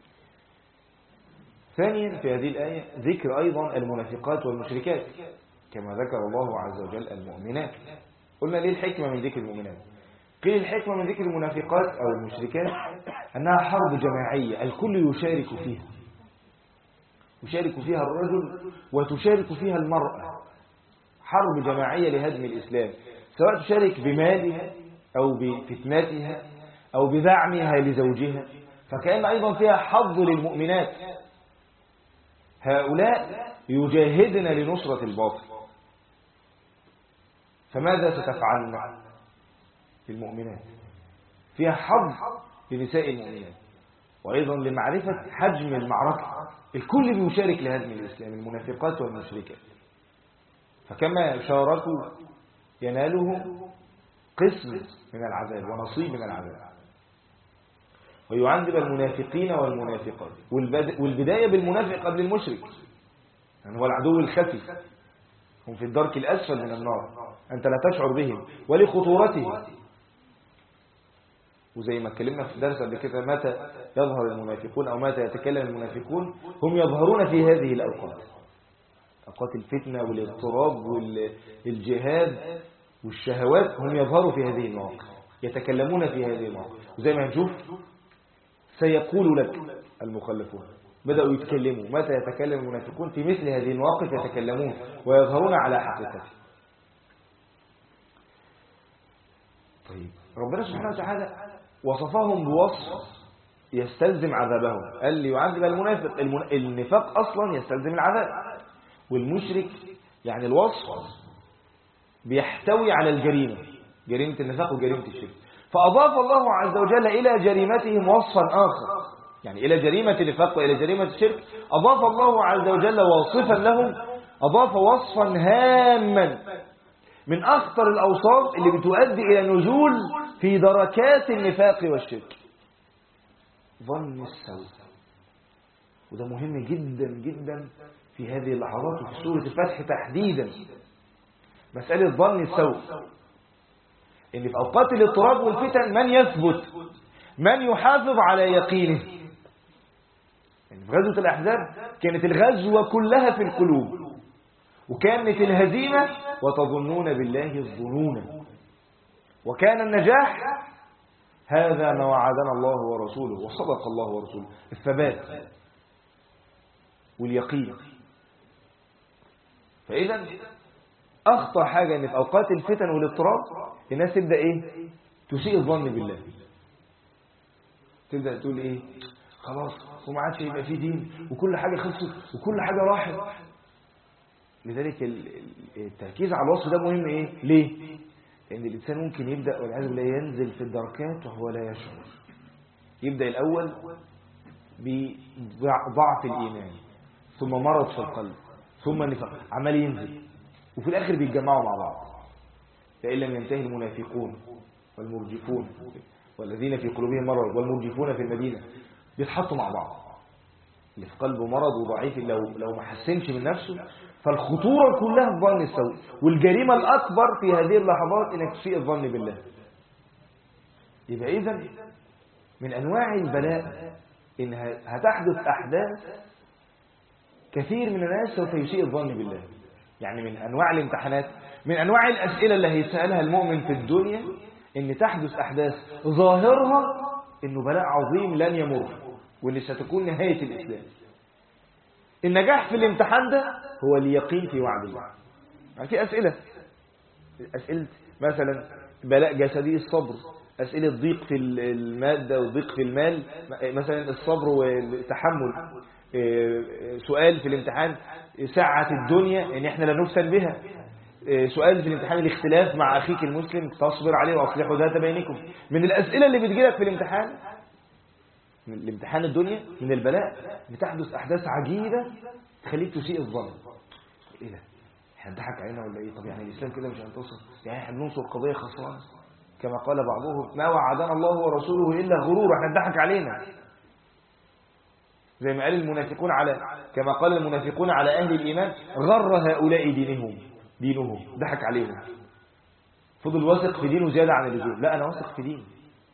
ثانيا في هذه الآية ذكر أيضا المنافقات والمشركات كما ذكر الله عز وجل المؤمنات. قلنا ليه الحكمة من ذكر المؤمنات؟ قيل الحكمة من ذكر المنافقات أو المشركات أنها حرب جماعية الكل يشارك فيها، يشارك فيها الرجل وتشارك فيها المرأة. حرب جماعية لهدم الإسلام، سواء تشارك بمالها أو بفتنتها أو بدعمها لزوجها، فكأن أيضا فيها حظ للمؤمنات. هؤلاء يجاهدن لنصرة الباطل، فماذا ستفعلن للمؤمنات؟ فيها حظ لنساء المؤمنات، وأيضا لمعرفة حجم المعركة. الكل بيشارك لهدم الإسلام، المنافقات والمشركات، فكما شاركوا ينالهم قسم من العذاب ونصيب من العذاب. ويعذب المنافقين والمنافقات، والبداية بالمنافق قبل المشرك، يعني هو العدو الخفي، هم في الدرك الأسفل من النار، أنت لا تشعر بهم ولخطورتهم. وزي ما اتكلمنا في درس قبل كده متى يظهر المنافقون أو متى يتكلم المنافقون، هم يظهرون في هذه الأوقات، أوقات الفتنة والاضطراب والجهاد والشهوات، هم يظهروا في هذه المواقف، يتكلمون في هذه المواقف. وزي ما هنشوف سيقول لك المخلفون، بدأوا يتكلموا متى يتكلم المنافقون في مثل هذه المواقف، يتكلمون ويظهرون على حقيقته. طيب ربنا سبحانه وتعالى وصفهم بوصف يستلزم عذابهم، قال ليعذب المنافق. النفاق أصلا يستلزم العذاب، والمشرك يعني الوصف بيحتوي على الجريمة، جريمة النفاق وجريمة الشرك، فأضاف الله عز وجل إلى جريمتهم وصفا آخر، يعني إلى جريمة النفاق وإلى جريمة الشرك أضاف الله عز وجل واصفا لهم، أضاف وصفا هاما من أخطر الأوصاف اللي بتؤدي إلى نزول في دركات النفاق والشرك، ظن السوء. وده مهم جدا جدا في هذه اللحظات وفي سورة الفتح تحديدا. مسألة ظن السوء، إن في أوقات الاضطراب والفتن من يثبت، من يحافظ على يقينه. يعني في غزوة الأحزاب كانت الغزوة كلها في القلوب، وكانت الهزيمة وتظنون بالله الظنون، وكان النجاح هذا ما وعدنا الله ورسوله وصدق الله ورسوله، الثبات واليقين. فإذا أخطر حاجة إن في أوقات الفتن والاضطراب الناس تبدأ إيه؟ تسيء الظن بالله، تبدأ تقول إيه؟ خلاص وما عادش يبقى فيه دين، وكل حاجة خلصت وكل حاجة راحت. لذلك التركيز على الوصف ده مهم. إيه؟ ليه؟ لأن الإنسان ممكن يبدأ والعياذ بالله ينزل في الدركات وهو لا يشعر. يبدأ الأول بضعف الإيمان، ثم مرض في القلب، ثم نفاق، عمال ينزل، وفي الآخر بيتجمعوا مع بعض. فإن لم ينتهي المنافقون والمرجفون والذين في قلوبهم مرض والمرجفون في المدينة بيتحطوا مع بعض. اللي في قلبه مرض وضعيف لو ما حسنش من نفسه، فالخطورة كلها في ظن السوء، والجريمة الأكبر في هذه اللحظات إنك تسيء الظن بالله. يبقى إذن من أنواع البلاء إن هتحدث أحداث كثير من الناس سوف يسيء الظن بالله. يعني من أنواع الامتحانات، من أنواع الأسئلة اللي هيسألها المؤمن في الدنيا، إن تحدث أحداث ظاهرها إنه بلاء عظيم لن يمر، واللي ستكون نهاية الإسلام. النجاح في الامتحان ده هو اليقين في وعد الله. يعني في أسئلة مثلا بلاء جسدي الصبر، أسئلة ضيق في المادة وضيق في المال مثلا الصبر والتحمل. سؤال في الامتحان ساعة الدنيا ان احنا لا نفتن بها. سؤال في الامتحان الاختلاف مع اخيك المسلم تصبر عليه واصلحوا ذات بينكم. من الاسئله اللي بتجيلك في الامتحان، من الامتحان الدنيا، من البلاء بتحدث احداث عجيبه تخليك تسيء الظن. ايه ده؟ احنا ضحك علينا ولا ايه؟ طب يعني الاسلام كده مش هينتصر؟ يعني احنا بننصر قضيه خسرانه كما قال بعضهم ما وعدنا الله ورسوله الا غرور، احنا ضحك علينا. زي ما قال المنافقون كما قال المنافقون على أهل الإيمان غر هؤلاء دينهم، ضحك عليهم. فضل واثق في دينه زيادة عن اللزوم. لا، أنا واثق في ديني،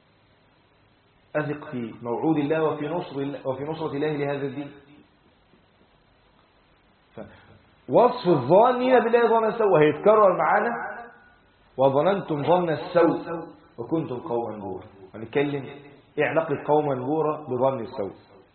أثق في موعود الله وفي نصرة الله لهذا الدين. وصف الظانين بالله ظن السوء هيتكرر معانا. وظننتم ظن السوء وكنتم قوما بورا. هنتكلم ايه علاقة قوما بورا بظن السوء.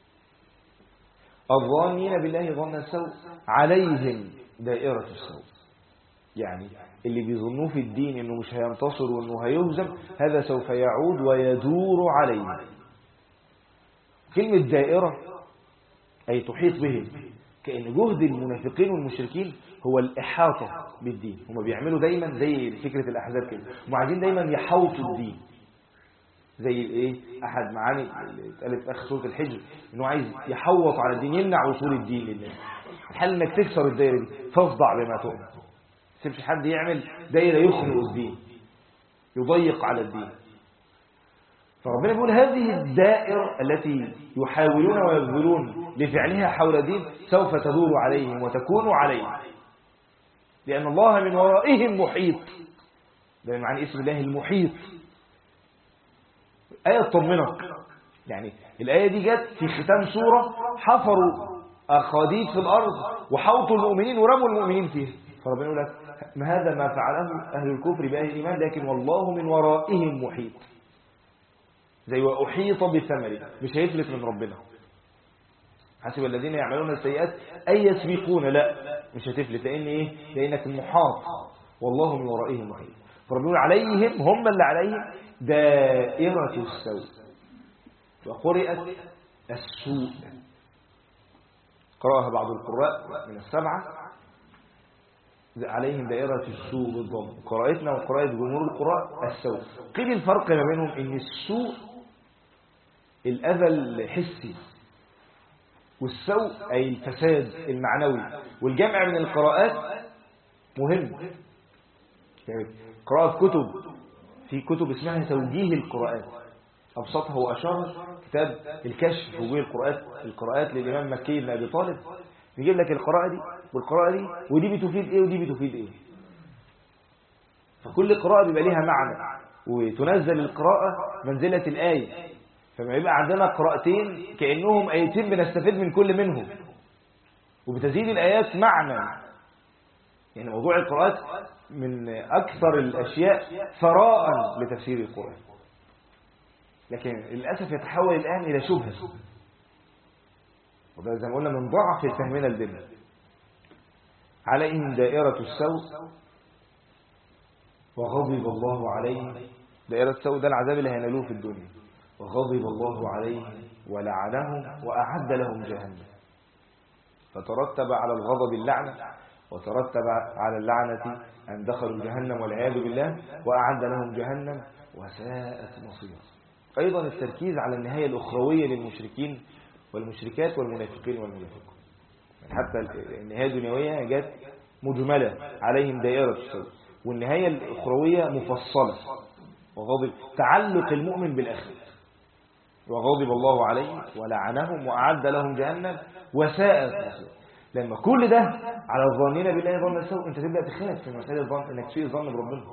الظانين بالله ظن السوء عليهم دائرة السوء. يعني اللي بيظنوه في الدين انه مش هينتصر وانه هيهزم، هذا سوف يعود ويدور عليه. كلمة دائرة أي تحيط بهم، كأن جهد المنافقين والمشركين هو الإحاطة بالدين. هم بيعملوا دايما زي فكرة الأحزاب كده، هم عايزين دايما يحوطوا الدين. زي الايه؟ احد معاني اللي اتقالت في اخر سوره الحجر انه عايز يحوط على الدين، يمنع وصول الدين لله. الحل انك تكسر الدايره دي، فاصدع بما تؤمن. ما تسيبش حد يعمل دايره يخنق الدين، يضيق على الدين. فربنا بيقول هذه الدائره التي يحاولون ويبذلون لفعلها حول الدين سوف تدور عليهم وتكون عليهم، لان الله من ورائهم محيط. ده معنى اسم الله المحيط. آية تطمنك. يعني الآية دي جت في ختام سورة حفروا أخاديد في الأرض وحوطوا المؤمنين ورموا المؤمنين فيها. فربنا يقول لك هذا ما فعله أهل الكفر بأهل الإيمان، لكن والله من ورائهم محيط. زي وأحيط بثمره، مش هيفلت من ربنا. حسب الذين يعملون السيئات أن يسبقون، لا مش هتفلت. لأن إيه؟ لأنك محاط والله من ورائهم محيط. فربنا يقول عليهم، هم اللي عليهم دائرة السوء. وقرئت السوء، قرأها بعض القراء من السبعة عليهم دائرة السوء بالضم. قراءتنا وقراءة جمهور القراء السوء. قيل الفرق ما بينهم ان السوء الأذى الحسي، والسوء أي الفساد المعنوي. والجمع من القراءات مهم. يعني قراءة كتب، في كتب اسمها توجيه القراءات، أبسطها وأشار كتاب الكشف في وجوه القراءات للإمام مكي بن أبي طالب، يجيب لك القراءة دي والقراءة دي، ودي بتفيد إيه ودي بتفيد إيه. فكل قراءة بيبقى ليها معنى، وتنزل القراءة منزلة الآية، فما يبقى عندنا قراءتين كأنهم آيتين بنستفيد من كل منهم، وبتزيد الآيات معنى. يعني موضوع القراءات من أكثر الأشياء ثراء لتفسير القرآن، لكن للأسف يتحول الآن إلى شبهة، وده زي ما قلنا من ضعف فهمنا الدين. عليهم دائرة السوء وغضب الله عليهم. دائرة السوء ده العذاب اللي هينالوه في الدنيا. وغضب الله عليهم ولعنهم وأعد لهم جهنم. فترتب على الغضب اللعنة، وترتب على اللعنة أن دخلوا جهنم والعياذ بالله، وأعد لهم جهنم وساءت مصيرا. أيضا التركيز على النهاية الأخروية للمشركين والمشركات والمنافقين والمنافقون. حتى النهاية الدنيوية جت مجملة عليهم دائرة السوء، والنهاية الأخروية مفصلة. وغضب تعلق المؤمن بالآخرة. وغضب الله عليهم ولعنهم وأعد لهم جهنم وساءت مصيرا. لما كل ده على الظانين بالله ظن السوء، انت تبدأ تخاف في مسألة الظن، انك تسيء الظن بربنا.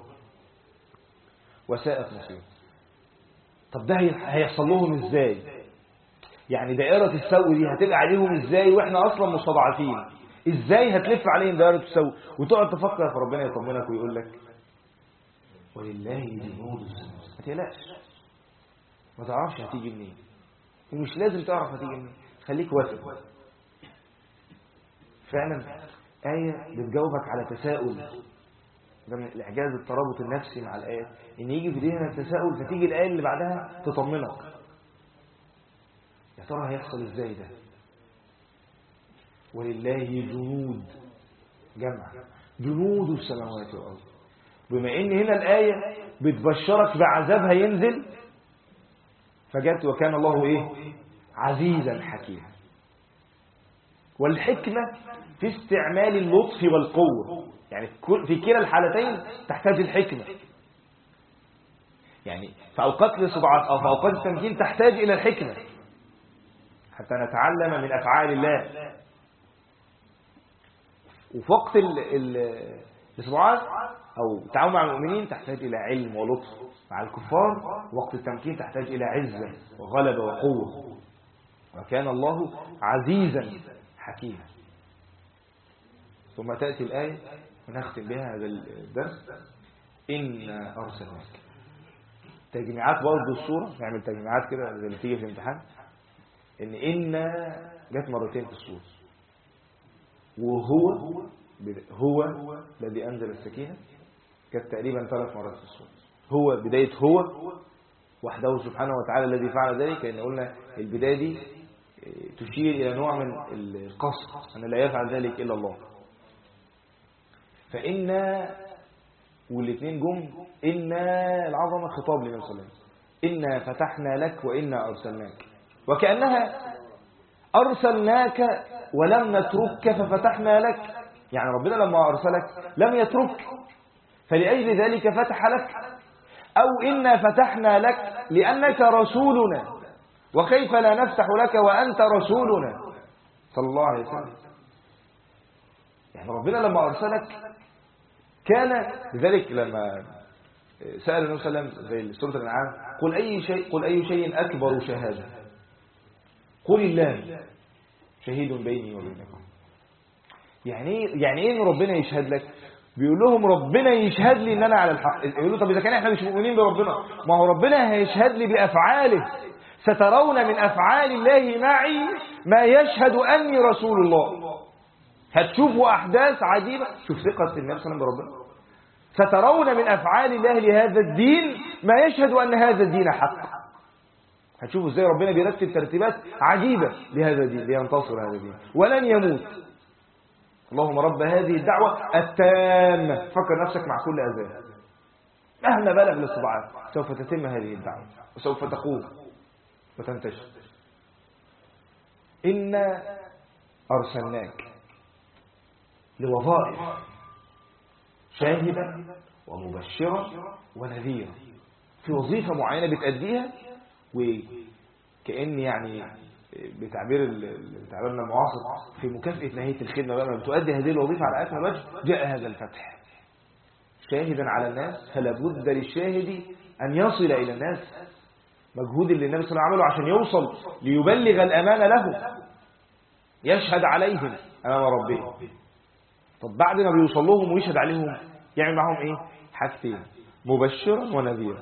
وساءت مصيرا. طب ده هيحصل لهم ازاي؟ يعني دائرة السوء دي هتبقى عليهم ازاي واحنا اصلا مستضعفين؟ ازاي هتلف عليهم دائرة السوء؟ وتقعد تفكر، فربنا يطمنك ويقول لك ولله جنود السماوات. ما تقلقش، ما تعرفش هتيجي منين، ومش لازم تعرف هتيجي منين، خليك واثق. فعلا آية بتجاوبك على تساؤل، ده من الإعجاز الترابط النفسي مع الآية، إن يجي في ذهنك تساؤل فتيجي الآية اللي بعدها تطمنك. يا ترى هيحصل إزاي ده؟ ولله جنود، جمع جنود السماوات والأرض. بما إن هنا الآية بتبشرك بعذاب هينزل، فجت وكان الله إيه؟ عزيزا حكيما. والحكمة في استعمال اللطف والقوة، يعني في كلا الحالتين تحتاج الحكمة. يعني في أوقات الاستضعاف أو في أوقات التمكين تحتاج إلى الحكمة حتى نتعلم من أفعال الله. وفي وقت الاستضعاف أو التعامل مع المؤمنين تحتاج إلى علم ولطف. مع الكفار وقت التمكين تحتاج إلى عزة وغلبة وقوة. وكان الله عزيزا حكيما. ثم تأتي الآية ونختم بها هذا الدرس: إنا أرسلناك. تجميعات برضه السورة، نعمل تجميعات كده زي اللي تيجي في الامتحان. إن جت مرتين في السورة، وهو الذي أنزل السكينة كانت تقريبا 3 مرات في السورة. هو بداية هو وحده سبحانه وتعالى الذي فعل ذلك، لأن قلنا البداية دي تشير إلى نوع من القصر، أن لا يفعل ذلك إلا الله. فإن والاثنين جم إن العظمة خطاب للنبي صلى الله عليه وسلم. إنا فتحنا لك وإنا أرسلناك، وكأنها أرسلناك ولم نتركك ففتحنا لك. يعني ربنا لما أرسلك لم يترك، فلأجل ذلك فتح لك. أو إنا فتحنا لك لأنك رسولنا، وكيف لا نفتح لك وأنت رسولنا صلى الله عليه وسلم. يعني ربنا لما أرسلك كان لذلك لما سأل النبي صلى الله عليه وسلم زي سورة الأنعام: قل أي شيء أكبر شهادة؟ قل الله شهيد بيني وبينكم. يعني ايه ان ربنا يشهد لك؟ بيقول لهم ربنا يشهد لي ان انا على الحق. يقولوا طب اذا كان احنا مش مؤمنين بربنا، ما هو ربنا هيشهد لي بافعاله. سترون من افعال الله معي ما يشهد اني رسول الله. هتشوفوا احداث عجيبه. شوف ثقه النبي صلى الله عليه وسلم بربنا. سترون من افعال الله لهذا الدين ما يشهد ان هذا الدين حق. هتشوفوا ازاي ربنا بيرتب ترتيبات عجيبه لهذا الدين لينتصر هذا الدين ولن يموت. اللهم رب هذه الدعوة التامة. فكر نفسك مع كل أذان مهما بلغ الاستضعاف سوف تتم هذه الدعوة وسوف تقوم وتنتشر. إنا أرسلناك لوظائف شاهدا ومبشرا ونذيرا. في وظيفة معينة بتأديها وكأن يعني بتعبيرنا المعاصر في مكافأة نهاية الخدمة بقى، ما بتؤدي هذه الوظيفة على أكمل وجه جاء هذا الفتح شاهدا على الناس، فلا بد للشاهد أن يصل إلى الناس. مجهود اللي النبي صلى الله عليه وسلم عمله عشان يوصل ليبلغ الأمانة لهم، يشهد عليهم أمام ربهم. طب بعد ما بيوصل لهم ويشهد عليهم يعمل معهم إيه؟ حاجتين: مبشرا ونذيرا.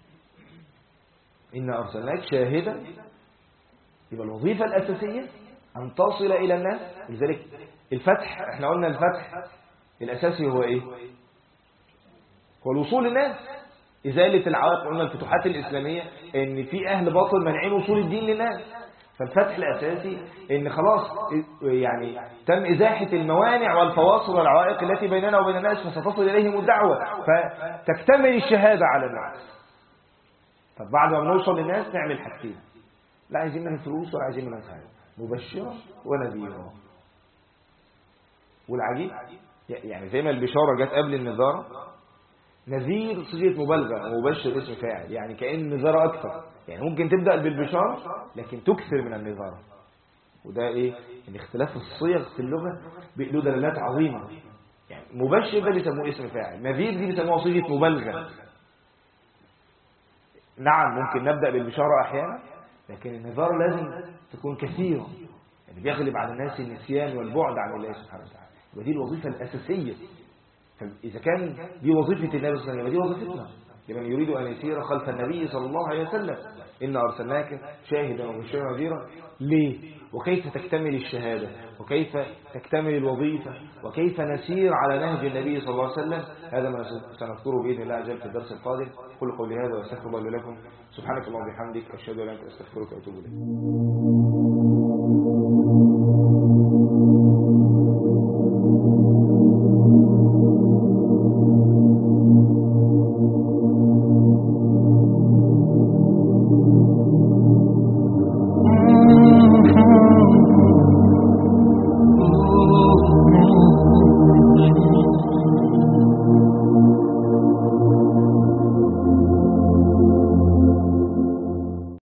إنا أرسلناك شاهدا. يبقى الوظيفة الأساسية أن تصل إلى الناس. لذلك الفتح، احنا قلنا الفتح الأساسي هو إيه؟ هو الوصول للناس، إزالة العوائق. قلنا الفتوحات الإسلامية إن في أهل باطل منعين وصول الدين للناس، فالفتح الأساسي إن خلاص يعني تم إزاحة الموانع والفواصل والعوائق التي بيننا وبين الناس، فستصل إليهم الدعوة فتكتمل الشهادة على الناس. طب بعد ما بنوصل للناس نعمل حاجتين: لا عايزين منهم فلوس ولا عايزين منهم حاجة، مبشرا ونذيرا. والعجيب يعني زي ما البشارة جت قبل النذارة، نذير صيغة مبالغة ومبشر اسم فاعل، يعني كأن نذارة أكثر. يعني ممكن تبدأ بالبشارة لكن تكثر من النذارة. وده إيه؟ إن اختلاف الصيغ في اللغة له دلالات عظيمة. يعني مبشر ده بيسموه اسم فاعل، نذير دي بيسموها صيغة مبالغة. نعم ممكن نبدأ بالبشارة أحيانا، لكن النذارة لازم تكون كثيرة، يعني بيغلب على الناس النسيان والبعد عن الله سبحانه وتعالى. ودي الوظيفة الأساسية. إذا كان دي وظيفة النبي صلى الله عليه وسلم، دي وظيفتنا لمن يريد أن يسير خلف النبي صلى الله عليه وسلم. إنا أرسلناك شاهدا ومبشرا ونذيرا. ليه؟ وكيف تكتمل الشهادة، وكيف تكتمل الوظيفة، وكيف نسير على نهج النبي صلى الله عليه وسلم. هذا ما سنذكره بإذن الله عز وجل في الدرس القادم. قل قولي هذا واستغفر الله لكم. سبحانك اللهم وبحمدك، أشهد أن لا إله إلا أنت، أستغفرك وأتوب إليك.